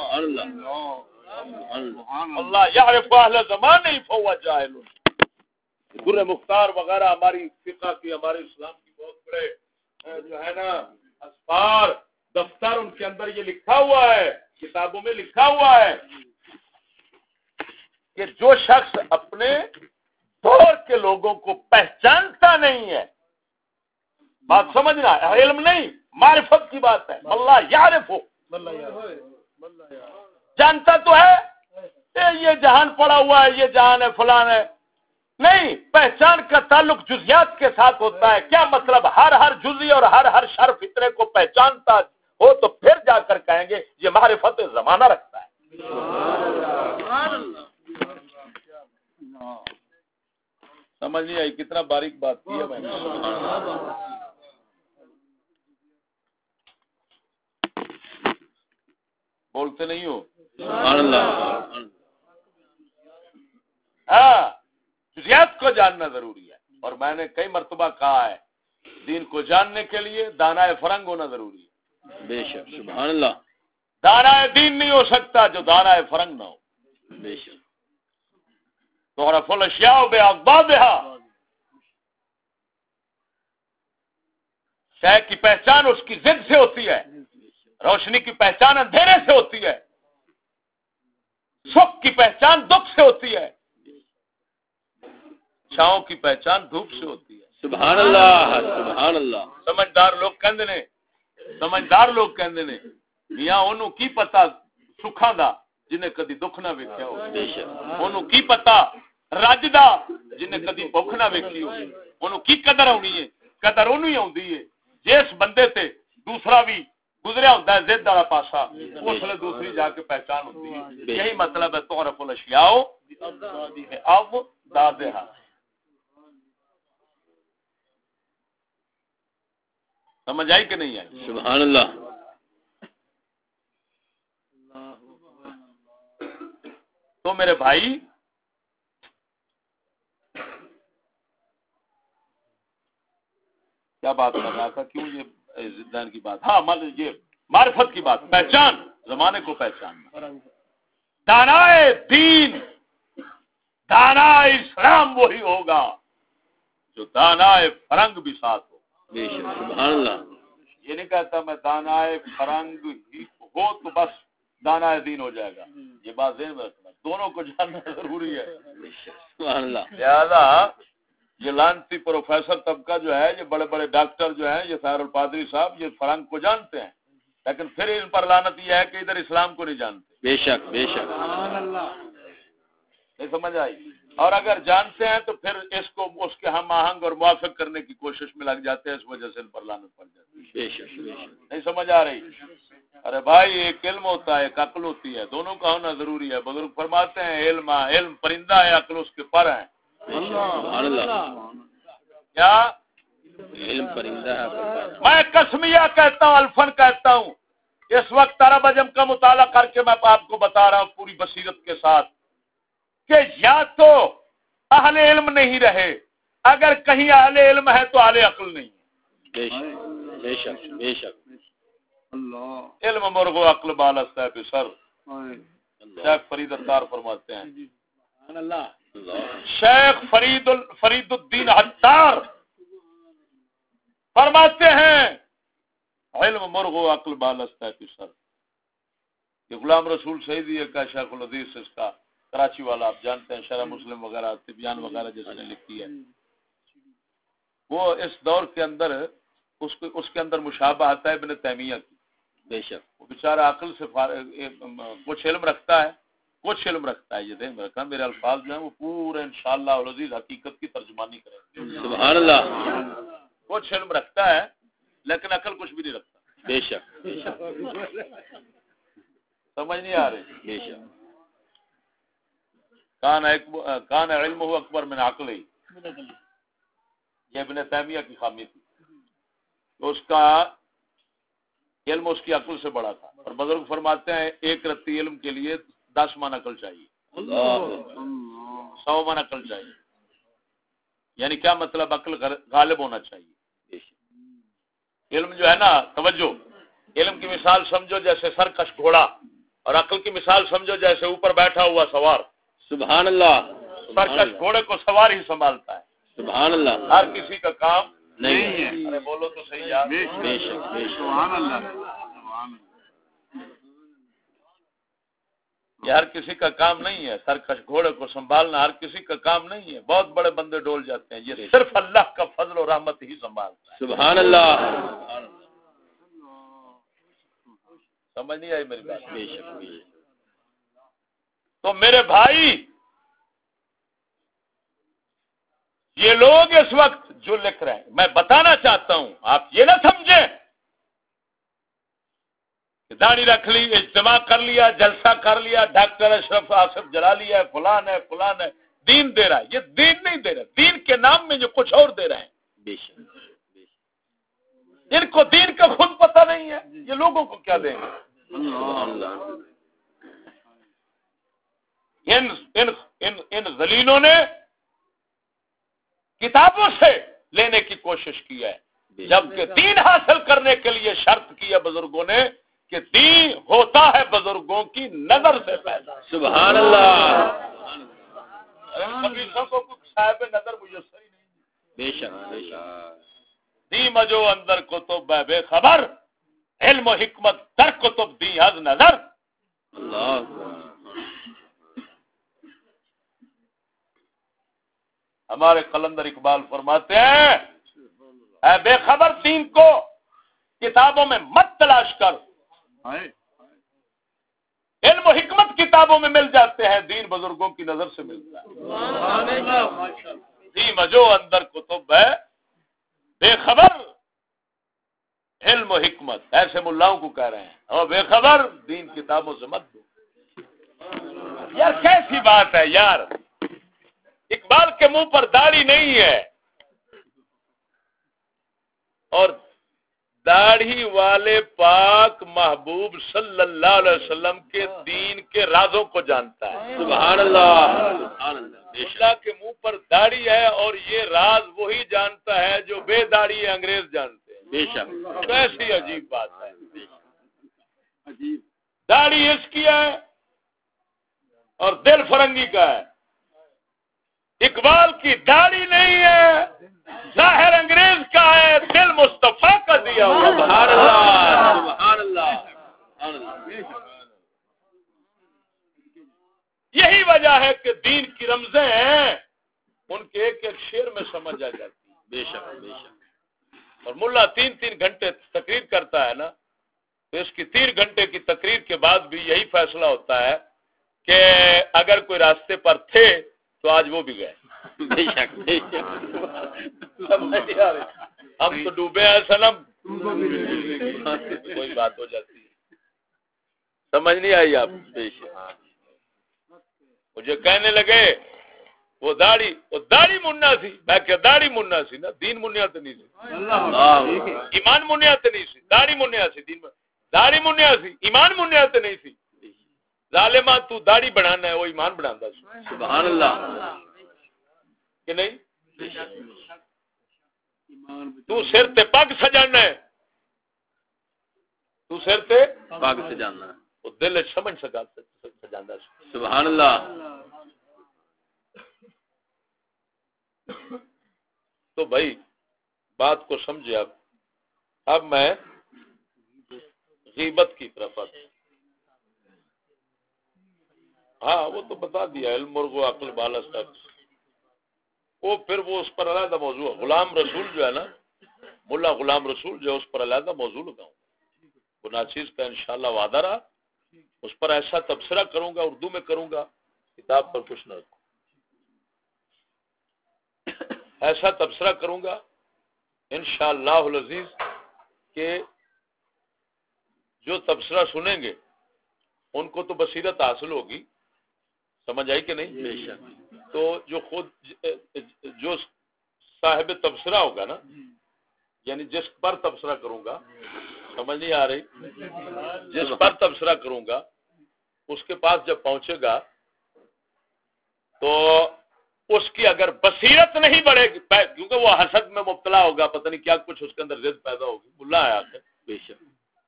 اللہ یعرف اہل زمانے فہو جاہل. در مختار وغیرہ ہماری فقہ کی، ہمارے اسلام کی بہت بڑے جو ہے نا اسفار دفتر، ان کے اندر یہ لکھا ہوا ہے، کتابوں میں لکھا ہوا ہے کہ جو شخص اپنے دور کے لوگوں کو پہچانتا نہیں ہے، بات سمجھنا، علم نہیں معرفت کی بات ہے. اللہ یعرف ہو، جانتا تو ہے یہ جہان پڑا ہوا ہے، یہ جہان ہے فلان ہے، نہیں. پہچان کا تعلق جزیات کے ساتھ ہوتا ہے. کیا مطلب؟ ہر جزی اور ہر شرف اتنے کو پہچانتا ہو تو پھر جا کر کہیں گے یہ معرفت زمانہ رکھتا ہے. سمجھ نہیں آئی کتنا باریک بات کی ہے میں نے. بولتے نہیں ہو؟ سبحان اللہ. ہاں، جزیات کو جاننا ضروری ہے. اور میں نے کئی مرتبہ کہا ہے دین کو جاننے کے لیے دانائے فرنگ ہونا ضروری ہے. بے شک سبحان اللہ. دانائے دین نہیں ہو سکتا جو دانائے فرنگ نہ ہو. بے شک. تعرف الاشیاء بأضدادها، شے کی پہچان اس کی ضد سے ہوتی ہے. روشنی کی پہچان اندھیرے سے ہوتی ہے، سکھ کی پہچان دکھ سے ہوتی ہے، چھاؤں کی پہچان دھوپ سے ہوتی ہے. سبحان اللہ سبحان اللہ. سمجھدار لوگ کہندے نے میاں انہوں کی پتا سکھاں دا جنہیں کدی دکھ نہ ویکھیا ہو، انہوں کی پتا رج دا جنہیں کدی بھوک نہ ویکھی ہو، انہوں کی قدر ہونی ہے. قدر انہوں ہی ہوندی ہے جس بندے تے دوسرا بھی گزریا ہوتا ہے زد والا پاسا، اس لیے دوسری جا کے پہچان ہوتی ہے. یہی مطلب ہے تعرف الاشیاء بأضدادها. سمجھ آئی کہ نہیں آئی؟ سبحان اللہ. تو میرے بھائی کیا بات کر رہا تھا، کیوں یہ زدان کی بات؟ ہاں یہ معرفت کی بات، پہچان، زمانے کو پہچاننا. دانائے دین، دانائے اسلام وہی ہوگا جو دانائے فرنگ بھی ساتھ ہو. بے شک سبحان اللہ. یہ نہیں کہتا میں دانائے فرنگ ہی ہو تو بس دانائے دین ہو جائے گا. یہ بات ذہن میں رکھنا، دونوں کو جاننا ضروری ہے. سبحان اللہ. لہذا یہ لانتی پروفیسر طبقہ جو ہے، یہ بڑے بڑے ڈاکٹر جو ہیں، یہ سیر الپادری صاحب، یہ فرنگ کو جانتے ہیں، لیکن پھر ان پر لعنت یہ ہے کہ ادھر اسلام کو نہیں جانتے. بے شک بے شک. نہیں سمجھ آئی؟ اور اگر جانتے ہیں تو پھر اس کو اس کے ہم آہنگ اور موافق کرنے کی کوشش میں لگ جاتے ہیں، اس وجہ سے ان پر لعنت پڑ جاتی ہے۔ نہیں سمجھ آ رہی؟ ارے بھائی ایک علم ہوتا ہے، ایک عقل ہوتی ہے، دونوں کا ہونا ضروری ہے۔ بزرگ فرماتے ہیں علم پرندہ ہے، عقل اس کے پر ہے۔ سبحان اللہ، کیا علم پرندہ ہے۔ میں قسمیہ کہتا ہوں، الفن کہتا ہوں۔ اس وقت عرب عجم کا مطالعہ کر کے میں آپ کو بتا رہا ہوں پوری بصیرت کے ساتھ کہ یا تو اہل علم نہیں رہے، اگر کہیں اہل علم ہے تو اہل عقل نہیں ہے۔ بے شک بے شک۔ اللہ علم مرغ و عقل بالست ہے بسر، شیخ فرید اتار فرماتے ہیں۔ شیخ فرید الدین عطار فرماتے ہیں علم مرغ و عقل بالست ہے بسر۔ یہ غلام رسول سعیدی کا شیخ الحدیث اس کا کراچی والا، آپ جانتے ہیں، شرح مسلم وغیرہ تبیان وغیرہ جس نے لکھی ہے، وہ اس دور کے اندر اس کے اندر مشابہ آتا ہے ابن تیمیہ کی۔ بے شک وہ بیچارہ عقل سے کچھ علم رکھتا ہے، یہ دین میں رکھا، میرے الفاظ جو ہیں وہ پورے انشاءاللہ العزیز حقیقت کی ترجمانی کریں گے۔ سبحان اللہ، کچھ علم رکھتا ہے لیکن عقل کچھ بھی نہیں رکھتا۔ بے شک بے شک، سمجھ نہیں آ رہی؟ بے شک۔ کان علمہ اکبر من عقلہ، یہ ابن تیمیہ کی خامی تھی، تو اس کا علم اس کی عقل سے بڑا تھا، اور بزرگ فرماتے ہیں ایک رتی علم کے لیے 10 من عقل چاہیے، 100 من عقل چاہیے۔ یعنی کیا مطلب؟ عقل غالب ہونا چاہیے۔ علم جو ہے نا، توجہ، علم کی مثال سمجھو جیسے سرکش گھوڑا، اور عقل کی مثال سمجھو جیسے اوپر بیٹھا ہوا سوار۔ سبحان اللہ، سرکش گھوڑے کو سوار ہی سنبھالتا ہے، سبحان اللہ، ہر کسی کا کام نہیں ہے۔ ارے بولو تو صحیح یار۔ بے شک بے شک، سبحان اللہ، یہ ہر کسی کا کام نہیں ہے، سرکش گھوڑے کو سنبھالنا ہر کسی کا کام نہیں ہے، بہت بڑے بندے ڈول جاتے ہیں، یہ صرف اللہ کا فضل و رحمت ہی سنبھالتا ہے۔ سبحان اللہ، سمجھ نہیں آئی میری بات؟ بے شک بے شک۔ تو میرے بھائی، یہ لوگ اس وقت جو لکھ رہے ہیں، میں بتانا چاہتا ہوں، آپ یہ نہ سمجھیں کہ داڑھی رکھ لی، اجتماع کر لیا، جلسہ کر لیا، ڈاکٹر اشرف آصف جلالی ہے، فلان ہے، دین دے رہا ہے۔ یہ دین نہیں دے رہا، دین کے نام میں جو کچھ اور دے رہے ہیں، بے شک، ان کو دین کا خود پتہ نہیں ہے، یہ لوگوں کو کیا دیں گے؟ ان ذلیلوں نے کتابوں سے لینے کی کوشش کی ہے، جبکہ دین حاصل کرنے کے لیے شرط کی ہے بزرگوں نے کہ دین ہوتا ہے بزرگوں کی نظر سے پیدا۔ سبحان اللہ، کبھی سب کو کچھ صاحب نظر میسر ہی نہیں۔ بے شک بے شک، دی مجو اندر کتب بے خبر، علم و حکمت در کتب دی از نظر۔ اللہ، ہمارے قلندر اقبال فرماتے ہیں، اے بے خبر دین کو کتابوں میں مت تلاش کر، علم و حکمت کتابوں میں مل جاتے ہیں، دین بزرگوں کی نظر سے ملتا ہے۔ دی مجو اندر کتب ہے بے خبر، علم و حکمت، ایسے ملاؤں کو کہہ رہے ہیں، اور بے خبر دین کتابوں سے مت دو۔ یار کیسی بات ہے یار، اقبال کے منہ پر داڑھی نہیں ہے، اور داڑھی والے پاک محبوب صلی اللہ علیہ وسلم کے دین کے رازوں کو جانتا ہے۔ سبحان اللہ، سبحان اللہ، اللہ کے منہ پر داڑھی ہے، اور یہ راز وہی جانتا ہے جو بے داڑھی ہے، انگریز جانتے ہیں۔ بے شک، کیسی عجیب بات ہے، داڑھی اس کی ہے اور دل فرنگی کا ہے۔ اقبال کی داڑھی نہیں ہے، ظاہر انگریز کا ہے، دل مصطفیٰ کا دیا ہوا۔ سبحان اللہ، سبحان اللہ، سبحان اللہ، یہی وجہ ہے کہ دین کی رمزیں ہیں، ان کے ایک ایک شعر میں سمجھ آ جاتی ہے۔ بے شک بے شک، اور ملا 3 گھنٹے تقریر کرتا ہے نا، تو اس کی 3 گھنٹے کی تقریر کے بعد بھی یہی فیصلہ ہوتا ہے کہ اگر کوئی راستے پر تھے تو آج وہ بھی گئے. بے شک بے شک. ہم تو ڈوبے ہیں سنم, کوئی بات ہو جاتی ہے. سمجھ نہیں آئی آپ؟ بے شک. مجھے کہنے لگے وہ داڑھی مننا سی. میں کیا داڑھی مننا سی نا, دین منیا تو نہیں سی, ایمان منیا تو نہیں سی. داڑھی منیا سی, داڑھی منیا سی, ایمان منیا تو نہیں سی. ظالما تو داڑھی بنانا ہے, وہ ایمان بنانا سی. سبحان اللہ کہ نہیں؟ تو سر تے پگ سجانا ہے, تو سر تے پاک سے جاننا ہے. وہ دل سمجھ سجانا سی. سبحان اللہ. تو بھائی بات کو سمجھے. اب میں غیبت کی طرف آتا ہوں. ہاں وہ تو بتا دیا, علم مرغ و عقل بالس تک. وہ پھر وہ اس پر علیحدہ موضوع ہے. غلام رسول جو ہے نا, ملا غلام رسول جو ہے, اس پر علیحدہ موضوع لگاؤں. وہ ناچیز کا انشاءاللہ وعدہ رہا. اس پر ایسا تبصرہ کروں گا, اردو میں کروں گا, کتاب پر کچھ نہ رکھوں. ایسا تبصرہ کروں گا انشاءاللہ العزیز کہ جو تبصرہ سنیں گے ان کو تو بصیرت حاصل ہوگی. سمجھ آئی کہ نہیں؟ بے شک. تو جو خود جو صاحب تبصرہ ہوگا نا, یعنی جس پر تبصرہ کروں گا, سمجھ نہیں آ رہی, جس پر تبصرہ کروں گا اس کے پاس جب پہنچے گا تو اس کی اگر بصیرت نہیں بڑھے گی, کیونکہ وہ حسد میں مبتلا ہوگا, پتہ نہیں کیا کچھ اس کے اندر ضد پیدا ہوگی. ملا ہے آپ بے شک.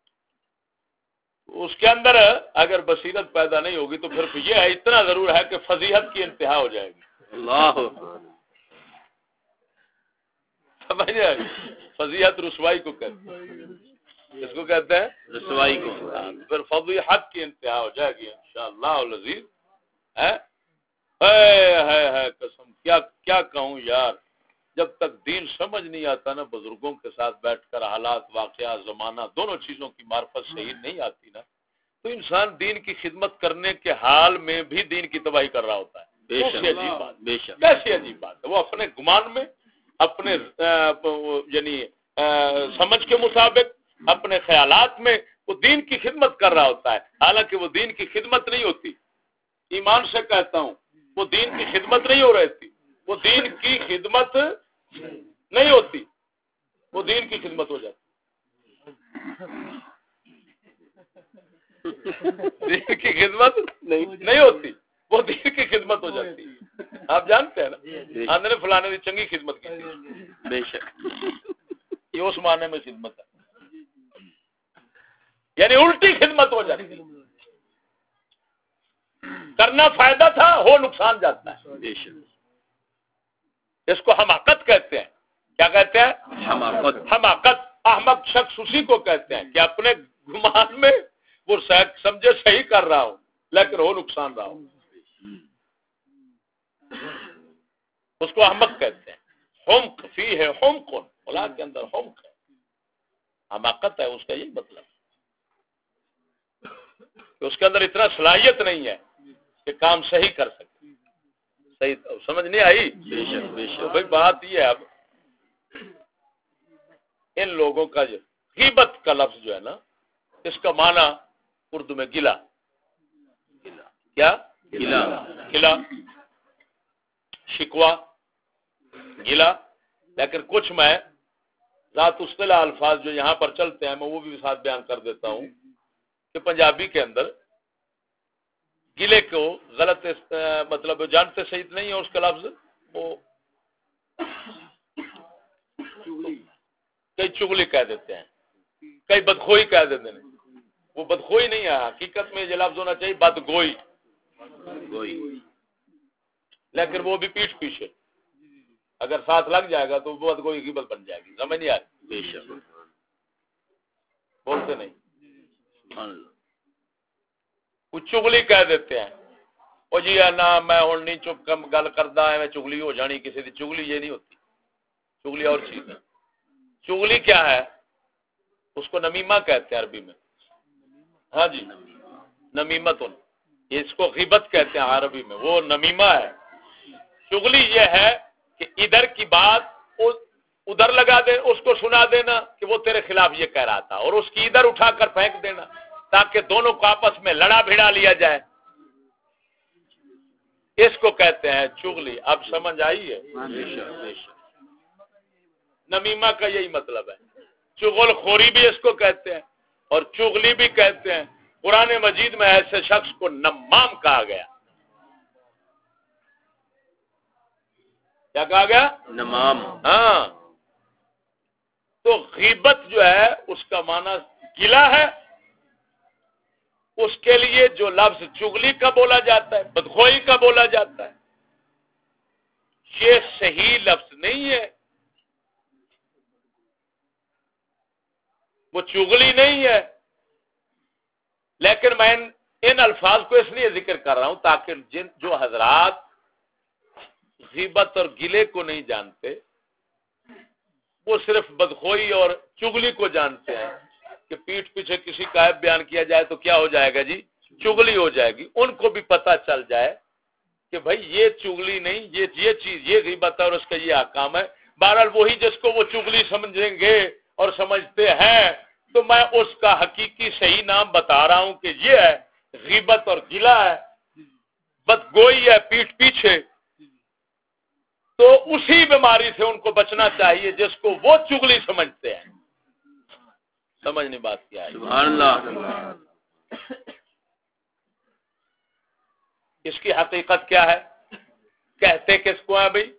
اس کے اندر اگر بصیرت پیدا نہیں ہوگی تو پھر یہ ہے, اتنا ضرور ہے کہ فضیحت کی انتہا ہو جائے گی. اللہ سمجھ آئی؟ فضیحت رسوائی کو کہتے ہیں. اس کو کہتے ہیں رسوائی کو. پھر فضیحت کی انتہا ہو جائے گی انشاءاللہ العزیز. ہے قسم, کیا کہوں یار, جب تک دین سمجھ نہیں آتا نا, بزرگوں کے ساتھ بیٹھ کر حالات, واقعات, زمانہ دونوں چیزوں کی معرفت صحیح نہیں آتی نا, تو انسان دین کی خدمت کرنے کے حال میں بھی دین کی تباہی کر رہا ہوتا ہے. کیسی عجیب بات, بے شک. کیسی عجیب بات ہے. وہ اپنے گمان میں, اپنے یعنی سمجھ کے مطابق, اپنے خیالات میں وہ دین کی خدمت کر رہا ہوتا ہے, حالانکہ وہ دین کی خدمت نہیں ہوتی. ایمان سے کہتا ہوں, وہ دین کی خدمت نہیں ہو رہی تھی. وہ دین کی خدمت نہیں ہوتی, وہ دین کی خدمت ہو جاتی. دین کی خدمت نہیں ہوتی, وہ دین کی خدمت ہو جاتی. آپ جانتے ہیں نا, آندھے نے فلانے نے چنگی خدمت کی تھی. بے شک. یہ اس معنی میں خدمت ہے, یعنی الٹی خدمت ہو جاتی. کرنا فائدہ تھا, ہو نقصان جاتا ہے. بے شک. اس کو حماقت کہتے ہیں. کیا کہتے ہیں؟ حماقت. حماقت. احمق شخص اسی کو کہتے ہیں کہ اپنے گمان میں وہ سمجھے صحیح کر رہا ہو لیکن ہو نقصان رہا ہو, اس کو احمق کہتے ہیں. حمق فی ہے حمق, اولا کے اندر حمق ہے, حماقت ہے, اس کا یہی مطلب کہ اس کے اندر اتنا صلاحیت نہیں ہے کہ کام صحیح کر سکے. صحیح سمجھ نہیں آئی؟ بے شک بے شک. بھائی بات یہ ہے, اب ان لوگوں کا جو غیبت کا لفظ جو ہے نا, اس کا معنی اردو میں گلا. کیا گلا؟ گلا, شکوا, گلا. لیکن کچھ میں ذات اصطلاح الفاظ جو یہاں پر چلتے ہیں میں وہ بھی ساتھ بیان کر دیتا ہوں کہ پنجابی کے اندر گلے کو غلط مطلب جانتے صحیح نہیں ہے اس کا لفظ. وہ کئی چغلی کہہ دیتے ہیں, کئی بدخوئی کہہ دیتے ہیں. وہ بدخوئی نہیں ہے, حقیقت میں یہ لفظ ہونا چاہیے بدگوئی. لیکن وہ بھی پیٹھ پیچھے, اگر ساتھ لگ جائے گا تو وہ بدگوئی غیبت بن جائے گی. سمجھ نہیں آ رہی؟ بے شک. بولتے نہیں, وہ چغلی کہہ دیتے ہیں. وہ جی نا میں ہوں نہیں چپ کم گل کردا ہے, میں چغلی ہو جانی کسی دی. چغلی یہ نہیں ہوتی, چغلی اور چیز ہے. چغلی کیا ہے؟ اس کو نمیمہ کہتے ہیں عربی میں. ہاں جی, نمیمتن. اس کو غیبت کہتے ہیں عربی میں, وہ نمیمہ ہے. چغلی یہ ہے کہ ادھر کی بات ادھر لگا دے، اس کو سنا دینا کہ وہ تیرے خلاف یہ کہہ رہا تھا، اور اس کی ادھر اٹھا کر پھینک دینا تاکہ دونوں کو آپس میں لڑا بھیڑا لیا جائے، اس کو کہتے ہیں چغلی۔ اب سمجھ آئی ہے؟ نمیمہ کا یہی مطلب ہے، چغل خوری بھی اس کو کہتے ہیں اور چغلی بھی کہتے ہیں۔ قرآن مجید میں ایسے شخص کو نمام کہا گیا۔ کیا کہا گیا؟ نمام۔ ہاں، تو غیبت جو ہے اس کا معنی گلا ہے، اس کے لیے جو لفظ چغلی کا بولا جاتا ہے، بدخوئی کا بولا جاتا ہے، یہ صحیح لفظ نہیں ہے، وہ چغلی نہیں ہے، لیکن میں ان الفاظ کو اس لیے ذکر کر رہا ہوں تاکہ جو حضرات غیبت اور گلے کو نہیں جانتے، وہ صرف بدخوئی اور چغلی کو جانتے ہیں کہ پیٹھ پیچھے کسی کا عیب بیان کیا جائے تو کیا ہو جائے گا جی؟ چغلی ہو جائے گی۔ ان کو بھی پتہ چل جائے کہ بھائی یہ چغلی نہیں، یہ چیز، یہ غیبت ہے اور اس کا یہ احکام ہے۔ بہرحال وہی جس کو وہ چغلی سمجھیں گے اور سمجھتے ہیں، تو میں اس کا حقیقی صحیح نام بتا رہا ہوں کہ یہ ہے غیبت اور گلہ ہے، بدگوئی ہے پیٹھ پیچھے۔ تو اسی بیماری سے ان کو بچنا چاہیے جس کو وہ چغلی سمجھتے ہیں۔ سمجھنے بات کیا ہے؟ سبحان اللہ۔ اس کی حقیقت کیا ہے؟ کہتے کس کو ہے بھائی؟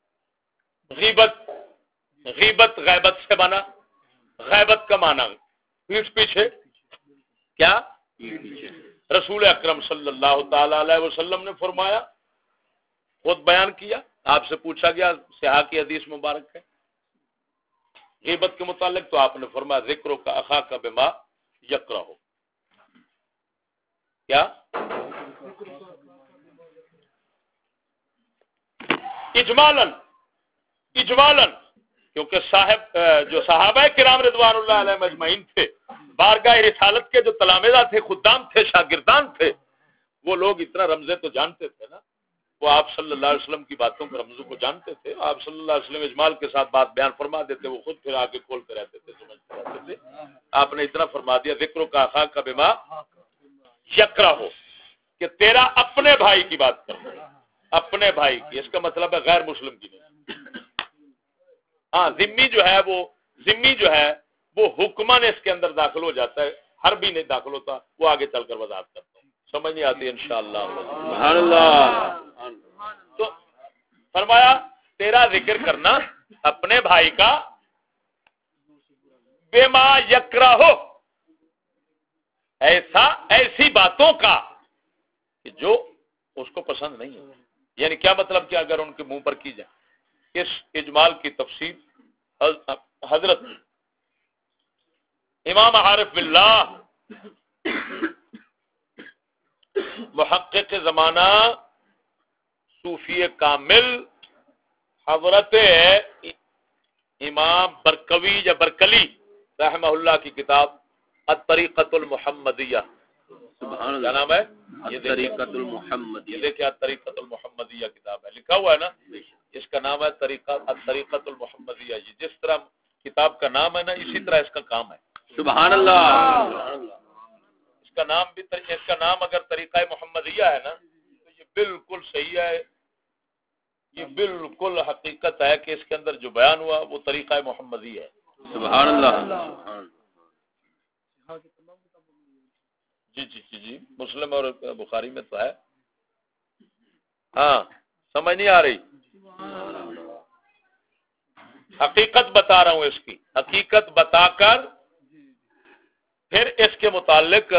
غیبت غیبت سے بنا، غیبت کا معنی پیٹھ پیچھے، کیا؟ رسول اکرم صلی اللہ تعالی علیہ وسلم نے فرمایا، خود بیان کیا، آپ سے پوچھا گیا، صحاح کی حدیث مبارک ہے غیبت کے متعلق، تو آپ نے فرمایا ذکرو کا اخا کا بما یکرہ ہو۔ کیا؟ اجمالاً کیونکہ جو صحابہ کرام رضوان اللہ علیہ مجمعین تھے، بارگاہ رسالت کے جو تلامذہ تھے، خدام تھے، شاگردان تھے، وہ لوگ اتنا رمزے تو جانتے تھے نا، وہ آپ صلی اللہ علیہ وسلم کی باتوں کو، رمزوں کو جانتے تھے۔ آپ صلی اللہ علیہ وسلم اجمال کے ساتھ بات بیان فرما دیتے، وہ خود پھر آگے کھولتے رہتے تھے، سمجھتے رہتے تھے۔ آپ نے اتنا فرما دیا ذکروں کا اخا کا بما یکرہ ہو، کہ تیرا اپنے بھائی کی بات کرنا، اپنے بھائی کی، اس کا مطلب ہے غیر مسلم کی نہیں۔ ہاں، ذمی جو ہے وہ حکمان اس کے اندر داخل ہو جاتا ہے، حربی نہیں داخل ہوتا، وہ آگے چل کر وضاحت کرتا ہوں، سمجھ نہیں آتی انشاءاللہ۔ سبحان اللہ۔ تو فرمایا تیرا ذکر کرنا اپنے بھائی کا بما یکرہ ہو، ایسی باتوں کا کہ جو اس کو پسند نہیں ہے۔ یعنی کیا مطلب کہ اگر ان کے منہ پر کی جائے۔ اس اجمال کی تفسیر حضرت امام عارف باللہ محقق زمانہ صوفی کامل حضرت امام برکوی یا برکلی رحمہ اللہ کی کتاب الطریقۃ المحمدیہ، سبحان اللہ، کیا نام ہے؟ یہ طریقۃ المحمدیہ، یہ دیکھیں الطریقۃ المحمدیہ کتاب ہے، لکھا ہوا ہے نا، اس کا نام ہے الطریقۃ المحمدیہ۔ جس طرح کتاب کا نام ہے نا، اسی طرح اس کا کام ہے۔ سبحان اللہ۔ اس کا نام اگر طریقہ محمدیہ ہے نا، تو یہ بالکل صحیح ہے، یہ بالکل حقیقت ہے کہ اس کے اندر جو بیان ہوا وہ طریقہ محمدی ہے۔ سبحان اللہ۔ جی مسلم اور بخاری میں تو ہے۔ ہاں، سمجھ نہیں آ رہی؟ حقیقت بتا رہا ہوں، اس کی حقیقت بتا کر پھر اس کے متعلق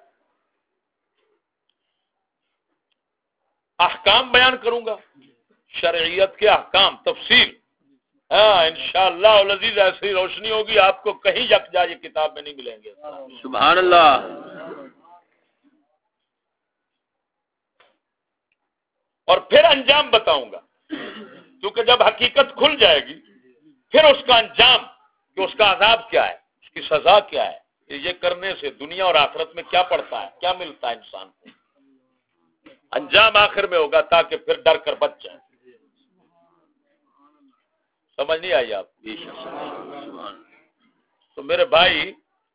احکام بیان کروں گا، شرعیت کے احکام، تفصیل۔ ہاں انشاءاللہ العزیز ایسی روشنی ہوگی آپ کو کہیں یکجا یہ کتاب میں نہیں ملیں گے۔ سبحان اللہ۔ اور پھر انجام بتاؤں گا، کیونکہ جب حقیقت کھل جائے گی پھر اس کا انجام، کہ اس کا عذاب کیا ہے، اس کی سزا کیا ہے، یہ کرنے سے دنیا اور آخرت میں کیا پڑتا ہے، کیا ملتا ہے انسان کو، انجام آخر میں ہوگا، تاکہ پھر ڈر کر بچ جائیں۔ سمجھ نہیں آئی آپ؟ تو میرے بھائی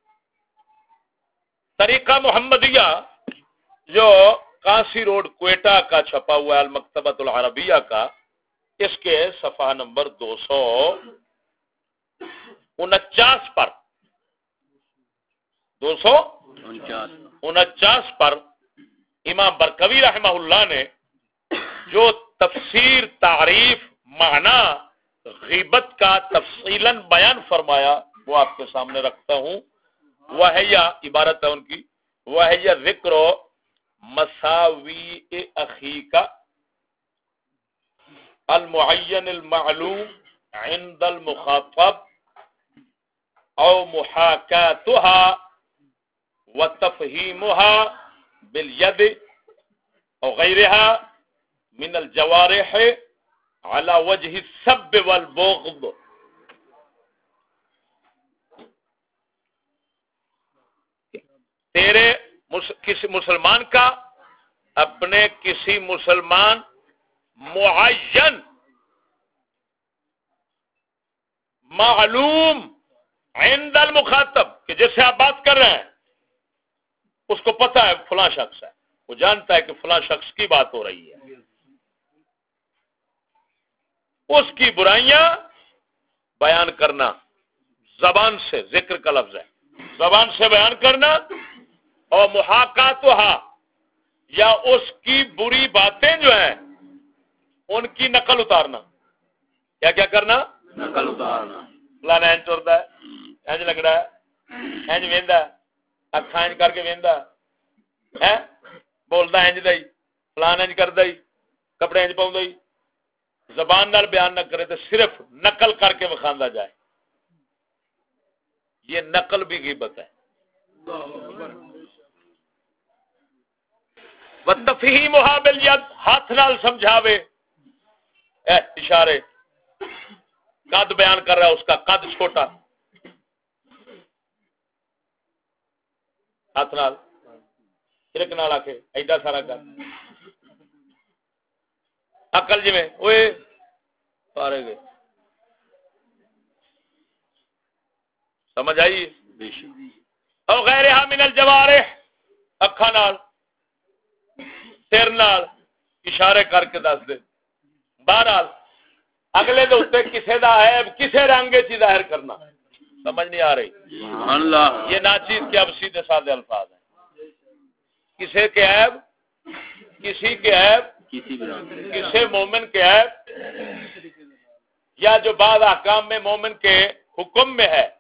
طریقہ محمدیہ جو کانسی روڈ کوئٹہ کا چھپا ہوا ہے المکتبۃ العربیہ کا، اس کے صفحہ نمبر 249 پر 249 پر امام برکوی رحمہ اللہ نے جو تفسیر، تعریف، معنی غیبت کا تفصیلاً بیان فرمایا وہ آپ کے سامنے رکھتا ہوں۔ وہ ہے یا عبارت ہے ان کی، وہ ہے یا ذکر مساوی اخیک المعین المعلوم عند المخاطب او محاکاتها وتفہیمها بالید او غیرها من الجوارح على وجه السب والبغض۔ تیرے کسی مسلمان کا اپنے کسی مسلمان معین معلوم عند المخاطب کہ جیسے آپ بات کر رہے ہیں اس کو پتہ ہے فلاں شخص ہے، وہ جانتا ہے کہ فلاں شخص کی بات ہو رہی ہے، اس کی برائیاں بیان کرنا زبان سے، ذکر کا لفظ ہے، زبان سے بیان کرنا، اور محاکاتها یا اس کی بری باتیں جو ہیں ان کی نقل اتارنا۔ کیا کیا کرنا؟ نقل اتارنا۔ فلانا اینج ٹرتا ہے، اینج لگڑا ہے، اینج ویندا، اکھاں اینج کر کے ویندا ہے، بولدا اینج دا ہی، فلانا اینج کردا ہی، کپڑے اینج پاوندا ہی، زبان نال بیان نہ کرے تو صرف نقل کر کے وکھاندا جائے، یہ نقل بھی غیبت ہے۔ وتفہیمها بالید، ہاتھ نال سمجھاوے، اشارے، قد بیان کر رہا ہے، اس کا قد چھوٹا، ہاتھ نال شرک نال آکھے ایڈا سارا کر، عقل جی میں اوئے پارے گئے، سمجھ آئی؟ او غیرها من الجوارح، اکھاں نال، سر نال اشارے کر کے دس دے، بہرحال اگلے دے اوتے کسے دا عیب کسے رنگ وچ ظاہر کرنا، سمجھ نہیں آ رہی؟ سبحان اللہ۔ یہ ناچیز کے اب سیدھے سادے الفاظ ہیں، کسی کے عیب، کسی کے عیب، کسی مومن کے عیب، یا جو بعض احکام میں مومن کے حکم میں ہے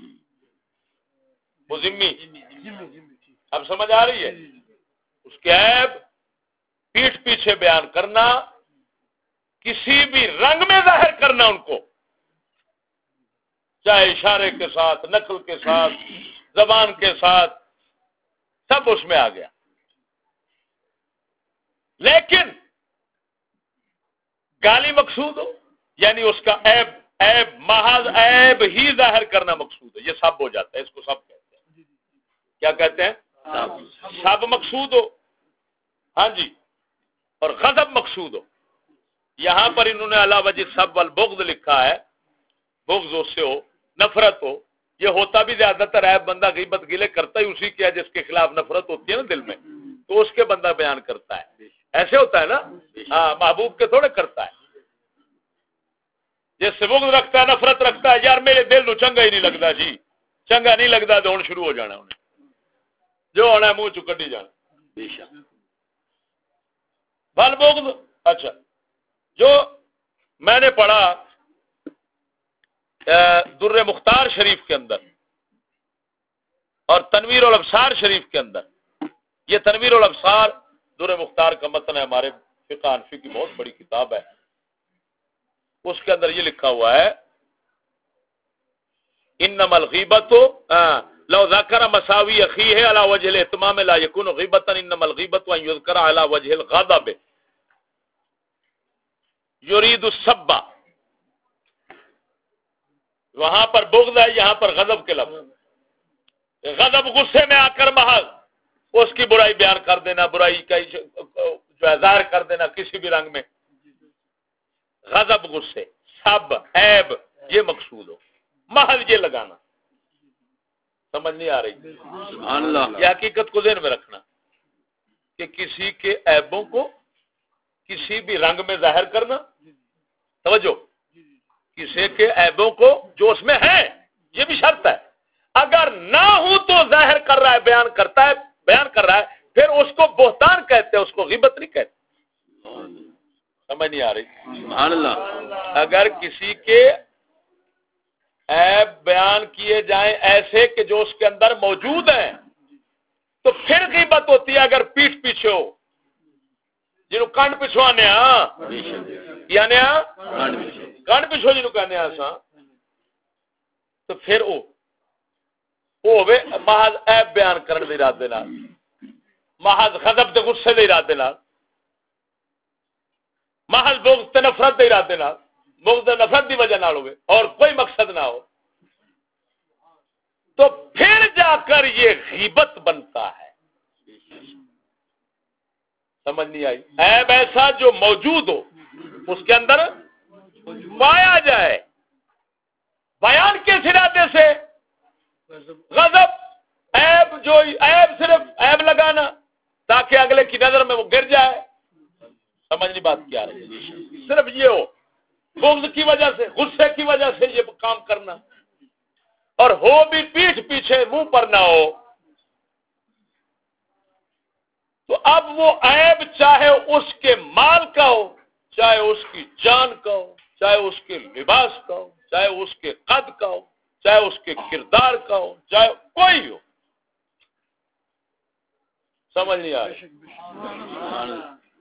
وہ ذمی، اب سمجھ آ رہی ہے؟ اس کے عیب پیٹھ پیچھے بیان کرنا، کسی بھی رنگ میں ظاہر کرنا ان کو، چاہے اشارے کے ساتھ، نقل کے ساتھ، زبان کے ساتھ، سب اس میں آ گیا۔ لیکن گالی مقصود ہو، یعنی اس کا عیب محض عیب ہی ظاہر کرنا مقصود ہے، یہ سب ہو جاتا ہے، اس کو سب کہتے ہیں۔ کیا کہتے ہیں؟ سب مقصود ہو، ہاں جی، اور غضب مقصود ہو۔ یہاں پر انہوں نے علی وجہ سب والبغض لکھا ہے، بغض اس سے ہو، نفرت ہو، یہ ہوتا بھی زیادہ تر ہے، بندہ غیبت گلے کرتا ہی اسی کیا جس کے خلاف نفرت ہوتی ہے نا دل میں، تو اس کے بندہ بیان کرتا ہے، ایسے ہوتا ہے نا، ہاں، محبوب کے تھوڑے کرتا ہے، جس سے بغض رکھتا ہے، نفرت رکھتا ہے، یار میرے دل نو چنگا ہی نہیں لگتا جی، چنگا نہیں لگتا تو ہوں شروع ہو جانا انہیں، جو ہونا ہے منہ چ کڈی جانا۔ والبغض، اچھا، جو میں نے پڑھا در مختار شریف کے اندر اور تنویر الابصار شریف کے اندر، یہ تنویر الابصار در مختار کا متن ہے، ہمارے فقہ حنفی کی بہت بڑی کتاب ہے، اس کے اندر یہ لکھا ہوا ہے انما الغیبۃ لو ذکر مساوی اخیہ علی وجہ الاہتمام لا یکون غیبۃ، انما الغیبۃ ان یذکر علی وجہ الغضب یرید السب، وہاں پر بغض ہے، یہاں پر غضب کے لفظ، غضب غصے میں آ کر محض اس کی برائی بیان کر دینا، برائی کا جو ظاہر کر دینا کسی بھی رنگ میں، غضب غصے، سب عیب یہ مقصود ہو، محض یہ لگانا. سمجھ نہیں آ رہی؟ سبحان اللہ. یہ حقیقت کو ذہن میں رکھنا کہ کسی کے عیبوں کو کسی بھی رنگ میں ظاہر کرنا، توجہ، کسی کے عیبوں کو جو اس میں ہے یہ بھی شرط ہے. اگر نہ ہو تو ظاہر کر رہا ہے، بیان کر رہا ہے، پھر اس کو بہتان کہتے ہیں، اس کو غیبت نہیں کہتے. سمجھ نہیں آ رہی؟ سبحان اللہ. اگر کسی کے عیب بیان کیے جائیں ایسے کہ جو اس کے اندر موجود ہیں تو پھر غیبت ہوتی ہے. اگر پیٹھ پیچھے ہو، جنہوں کانڈ پچھو آنے یعنی کانڈ پچھو جنہوں کہنے آساں تو پھر وہ ہوئے محض عیب بیان کرنے دے ارادے نال، محض غضب تے غصے دے ارادے نال، محض بغض تے نفرت دے ارادے نال، بغض تے نفرت دی وجہ نال ہوئے اور کوئی مقصد نہ ہو، تو پھر جا کر یہ غیبت بنتا ہے. سمجھ نہیں آئی؟ عیب ایسا جو موجود ہو، اس کے اندر پایا جائے، بیان کس ارادے سے؟ غضب. عیب جو عیب صرف عیب لگانا تاکہ اگلے کی نظر میں وہ گر جائے. سمجھ نہیں بات کیا رہی؟ صرف یہ ہو، بغض کی وجہ سے، غصے کی وجہ سے یہ کام کرنا، اور ہو بھی پیٹھ پیچھے، منہ پر نہ ہو. تو اب وہ عیب چاہے اس کے مال کا ہو، چاہے اس کی جان کا ہو، چاہے اس کے لباس کا ہو، چاہے اس کے قد کا ہو، چاہے اس کے کردار کا ہو، چاہے کوئی ہو. سمجھ نہیں آ رہی؟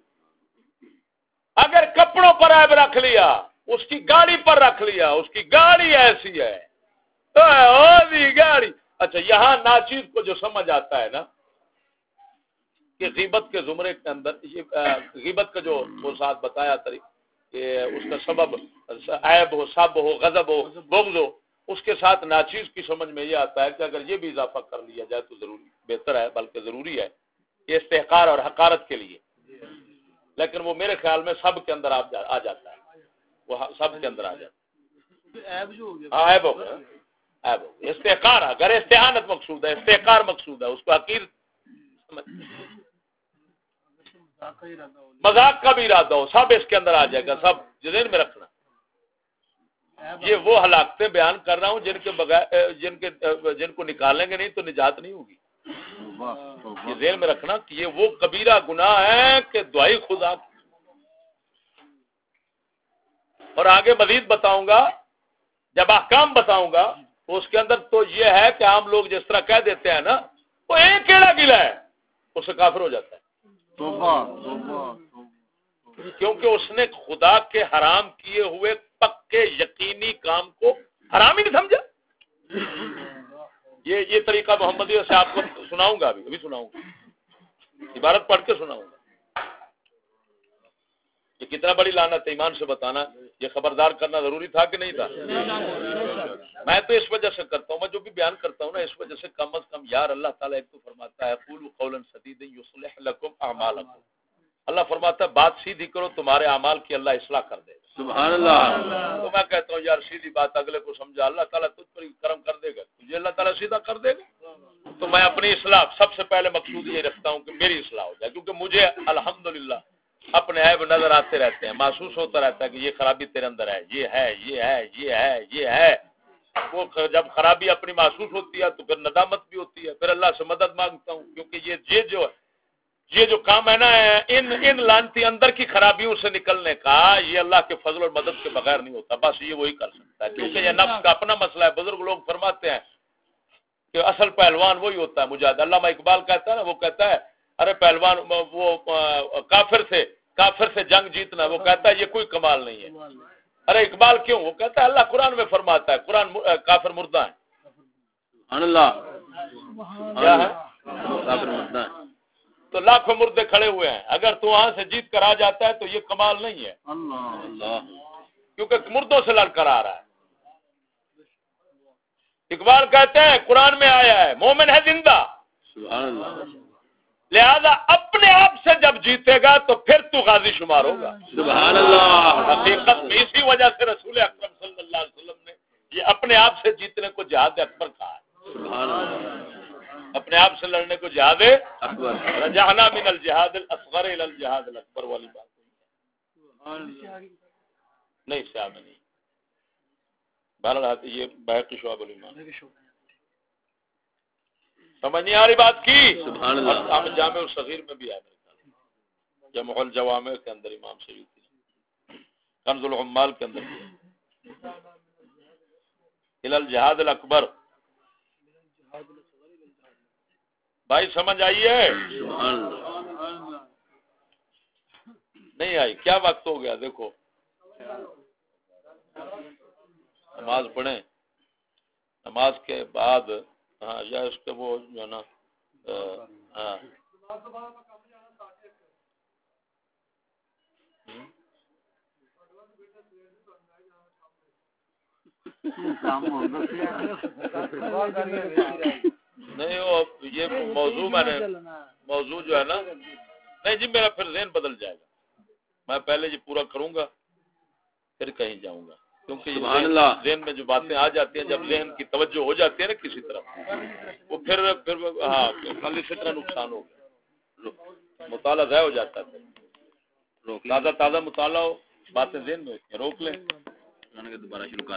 اگر کپڑوں پر عیب رکھ لیا، اس کی گاڑی پر رکھ لیا، اس کی گاڑی ایسی ہے، گاڑی. اچھا، یہاں ناچیز کو جو سمجھ آتا ہے نا کہ غیبت کے زمرے کے اندر غیبت کا جو وہ ساتھ بتایا کہ اس کا سبب عیب ہو، سب ہو، غضب ہو، بغض ہو، اس کے ساتھ ناچیز کی سمجھ میں یہ آتا ہے کہ اگر یہ بھی اضافہ کر لیا جائے تو ضروری بہتر ہے، بلکہ ضروری ہے، یہ استحقار اور حقارت کے لیے. لیکن وہ میرے خیال میں سب کے اندر آ جاتا ہے، وہ سب کے اندر آ جاتا ہے. عیب ہو گیا، عیب ہو گیا. استحقار، اگر استعانت مقصود ہے، استحقار مقصود ہے، اس کو حقیر مذاق کا بھی ارادہ ہو، سب اس کے اندر آ جائے گا. سب ذہن میں رکھنا. یہ وہ ہلاکتیں بیان کر رہا ہوں جن کے بغیر جن کو نکالیں گے نہیں تو نجات نہیں ہوگی. یہ ذہن میں رکھنا کہ یہ وہ کبیرہ گناہ ہے کہ دعائی خدا. اور آگے مزید بتاؤں گا، جب احکام بتاؤں گا تو اس کے اندر تو یہ ہے کہ عام لوگ جس طرح کہہ دیتے ہیں نا، وہ ایک کیڑا گلا ہے اس سے کافر ہو جاتا ہے. کیونکہ اس نے خدا کے حرام کیے ہوئے پکے یقینی کام کو حرام ہی نہیں سمجھا. یہ طریقہ محمدیہ سے آپ کو سناؤں گا، ابھی سناؤں گا، عبارت پڑھ کے سناؤں گا. یہ کتنا بڑی لعنت ہے، ایمان سے بتانا. یہ خبردار کرنا ضروری تھا کہ نہیں تھا؟ میں تو اس وجہ سے کرتا ہوں، میں جو بھی بیان کرتا ہوں نا، اس وجہ سے کم از کم یار اللہ تعالیٰ ایک تو فرماتا ہے قولوا قولا سدیدا یصلح لکم اعمالکم. اللہ فرماتا ہے بات سیدھی کرو، تمہارے اعمال کی اللہ اصلاح کر دے. سبحان اللہ. تو میں کہتا ہوں یار سیدھی بات اگلے کو سمجھا، اللہ تعالیٰ تجھ پر کرم کر دے گا، تجھے اللہ تعالیٰ سیدھا کر دے گا. تو میں اپنی اصلاح سب سے پہلے مقصود یہ رکھتا ہوں کہ میری اصلاح ہو جائے، کیونکہ مجھے الحمدللہ اپنے عیب نظر آتے رہتے ہیں، محسوس ہوتا رہتا ہے کہ یہ خرابی تیرے اندر ہے، یہ ہے، یہ ہے، یہ ہے، یہ ہے. وہ جب خرابی اپنی محسوس ہوتی ہے تو پھر ندامت بھی ہوتی ہے، پھر اللہ سے مدد مانگتا ہوں، کیونکہ یہ جو کام ہے نا ان لعنتی اندر کی خرابیوں سے نکلنے کا، یہ اللہ کے فضل اور مدد کے بغیر نہیں ہوتا. بس یہ وہی کر سکتا ہے، کیونکہ یہ نفس کا اپنا مسئلہ ہے. بزرگ لوگ فرماتے ہیں کہ اصل پہلوان وہی ہوتا ہے مجاہد. علامہ اقبال کہتا ہے نا، وہ کہتا ہے ارے پہلوان وہ کافر سے جنگ جیتنا، وہ کہتا ہے یہ کوئی کمال نہیں ہے. ارے اقبال کیوں؟ وہ کہتا ہے اللہ قرآن میں فرماتا ہے قرآن کافر مردہ ہے. سبحان اللہ. کیا ہے؟ کافر مردہ ہے. تو لاکھوں مردے کھڑے ہوئے ہیں، اگر تو وہاں سے جیت کر آ جاتا ہے تو یہ کمال نہیں ہے، اللہ، کیونکہ مردوں سے لڑ کر آ رہا ہے. اقبال کہتے ہیں قرآن میں آیا ہے مومن ہے زندہ، سبحان اللہ. لہذا اپنے آپ سے جب جیتے گا تو پھر تو غازی شمار ہوگا. سبحان اللہ. حقیقت میں اسی وجہ سے رسول اکرم صلی اللہ علیہ وسلم نے یہ اپنے آپ سے جیتنے کو جہاد اکبر کہا ہے. سبحان اللہ. اپنے آپ سے لڑنے کو جہاد اکبر. رجعنا من الجہاد الاصغر الى الجہاد الاکبر والی بات نہیں صاحب نہیں. بہرحال یہ باقی شعب الایمان سمجھ نہیں آ رہی بات کی. سبحان اللہ. ہم جامع الصغیر میں بھی آئے جمع الجوامع کے اندر امام سیوطی کنز العمال کے اندر بھی الى الجہاد الاکبر. بھائی سمجھ آئیے سبحان اللہ. نہیں آئی؟ کیا وقت ہو گیا دیکھو. نماز پڑھیں. نماز کے بعد ہاں یا اس کے وہ جو ہے نا ہاں نہیں وہ یہ موضوع میں نے موضوع جو ہے نا نہیں جی میرا پھر ذہن بدل جائے گا. میں پہلے یہ پورا کروں گا پھر کہیں جاؤں گا کیونکہ ذہن میں جو باتیں آ جاتی ہیں جب ذہن کی توجہ ہو جاتی ہے نا کسی طرف وہ پھر ہاں کل اسی طرح نقصان ہو گیا. مطالعہ ضائع ہو جاتا ہے. تازہ مطالعہ ہو باتیں ذہن میں روک لیں. دوبارہ شروع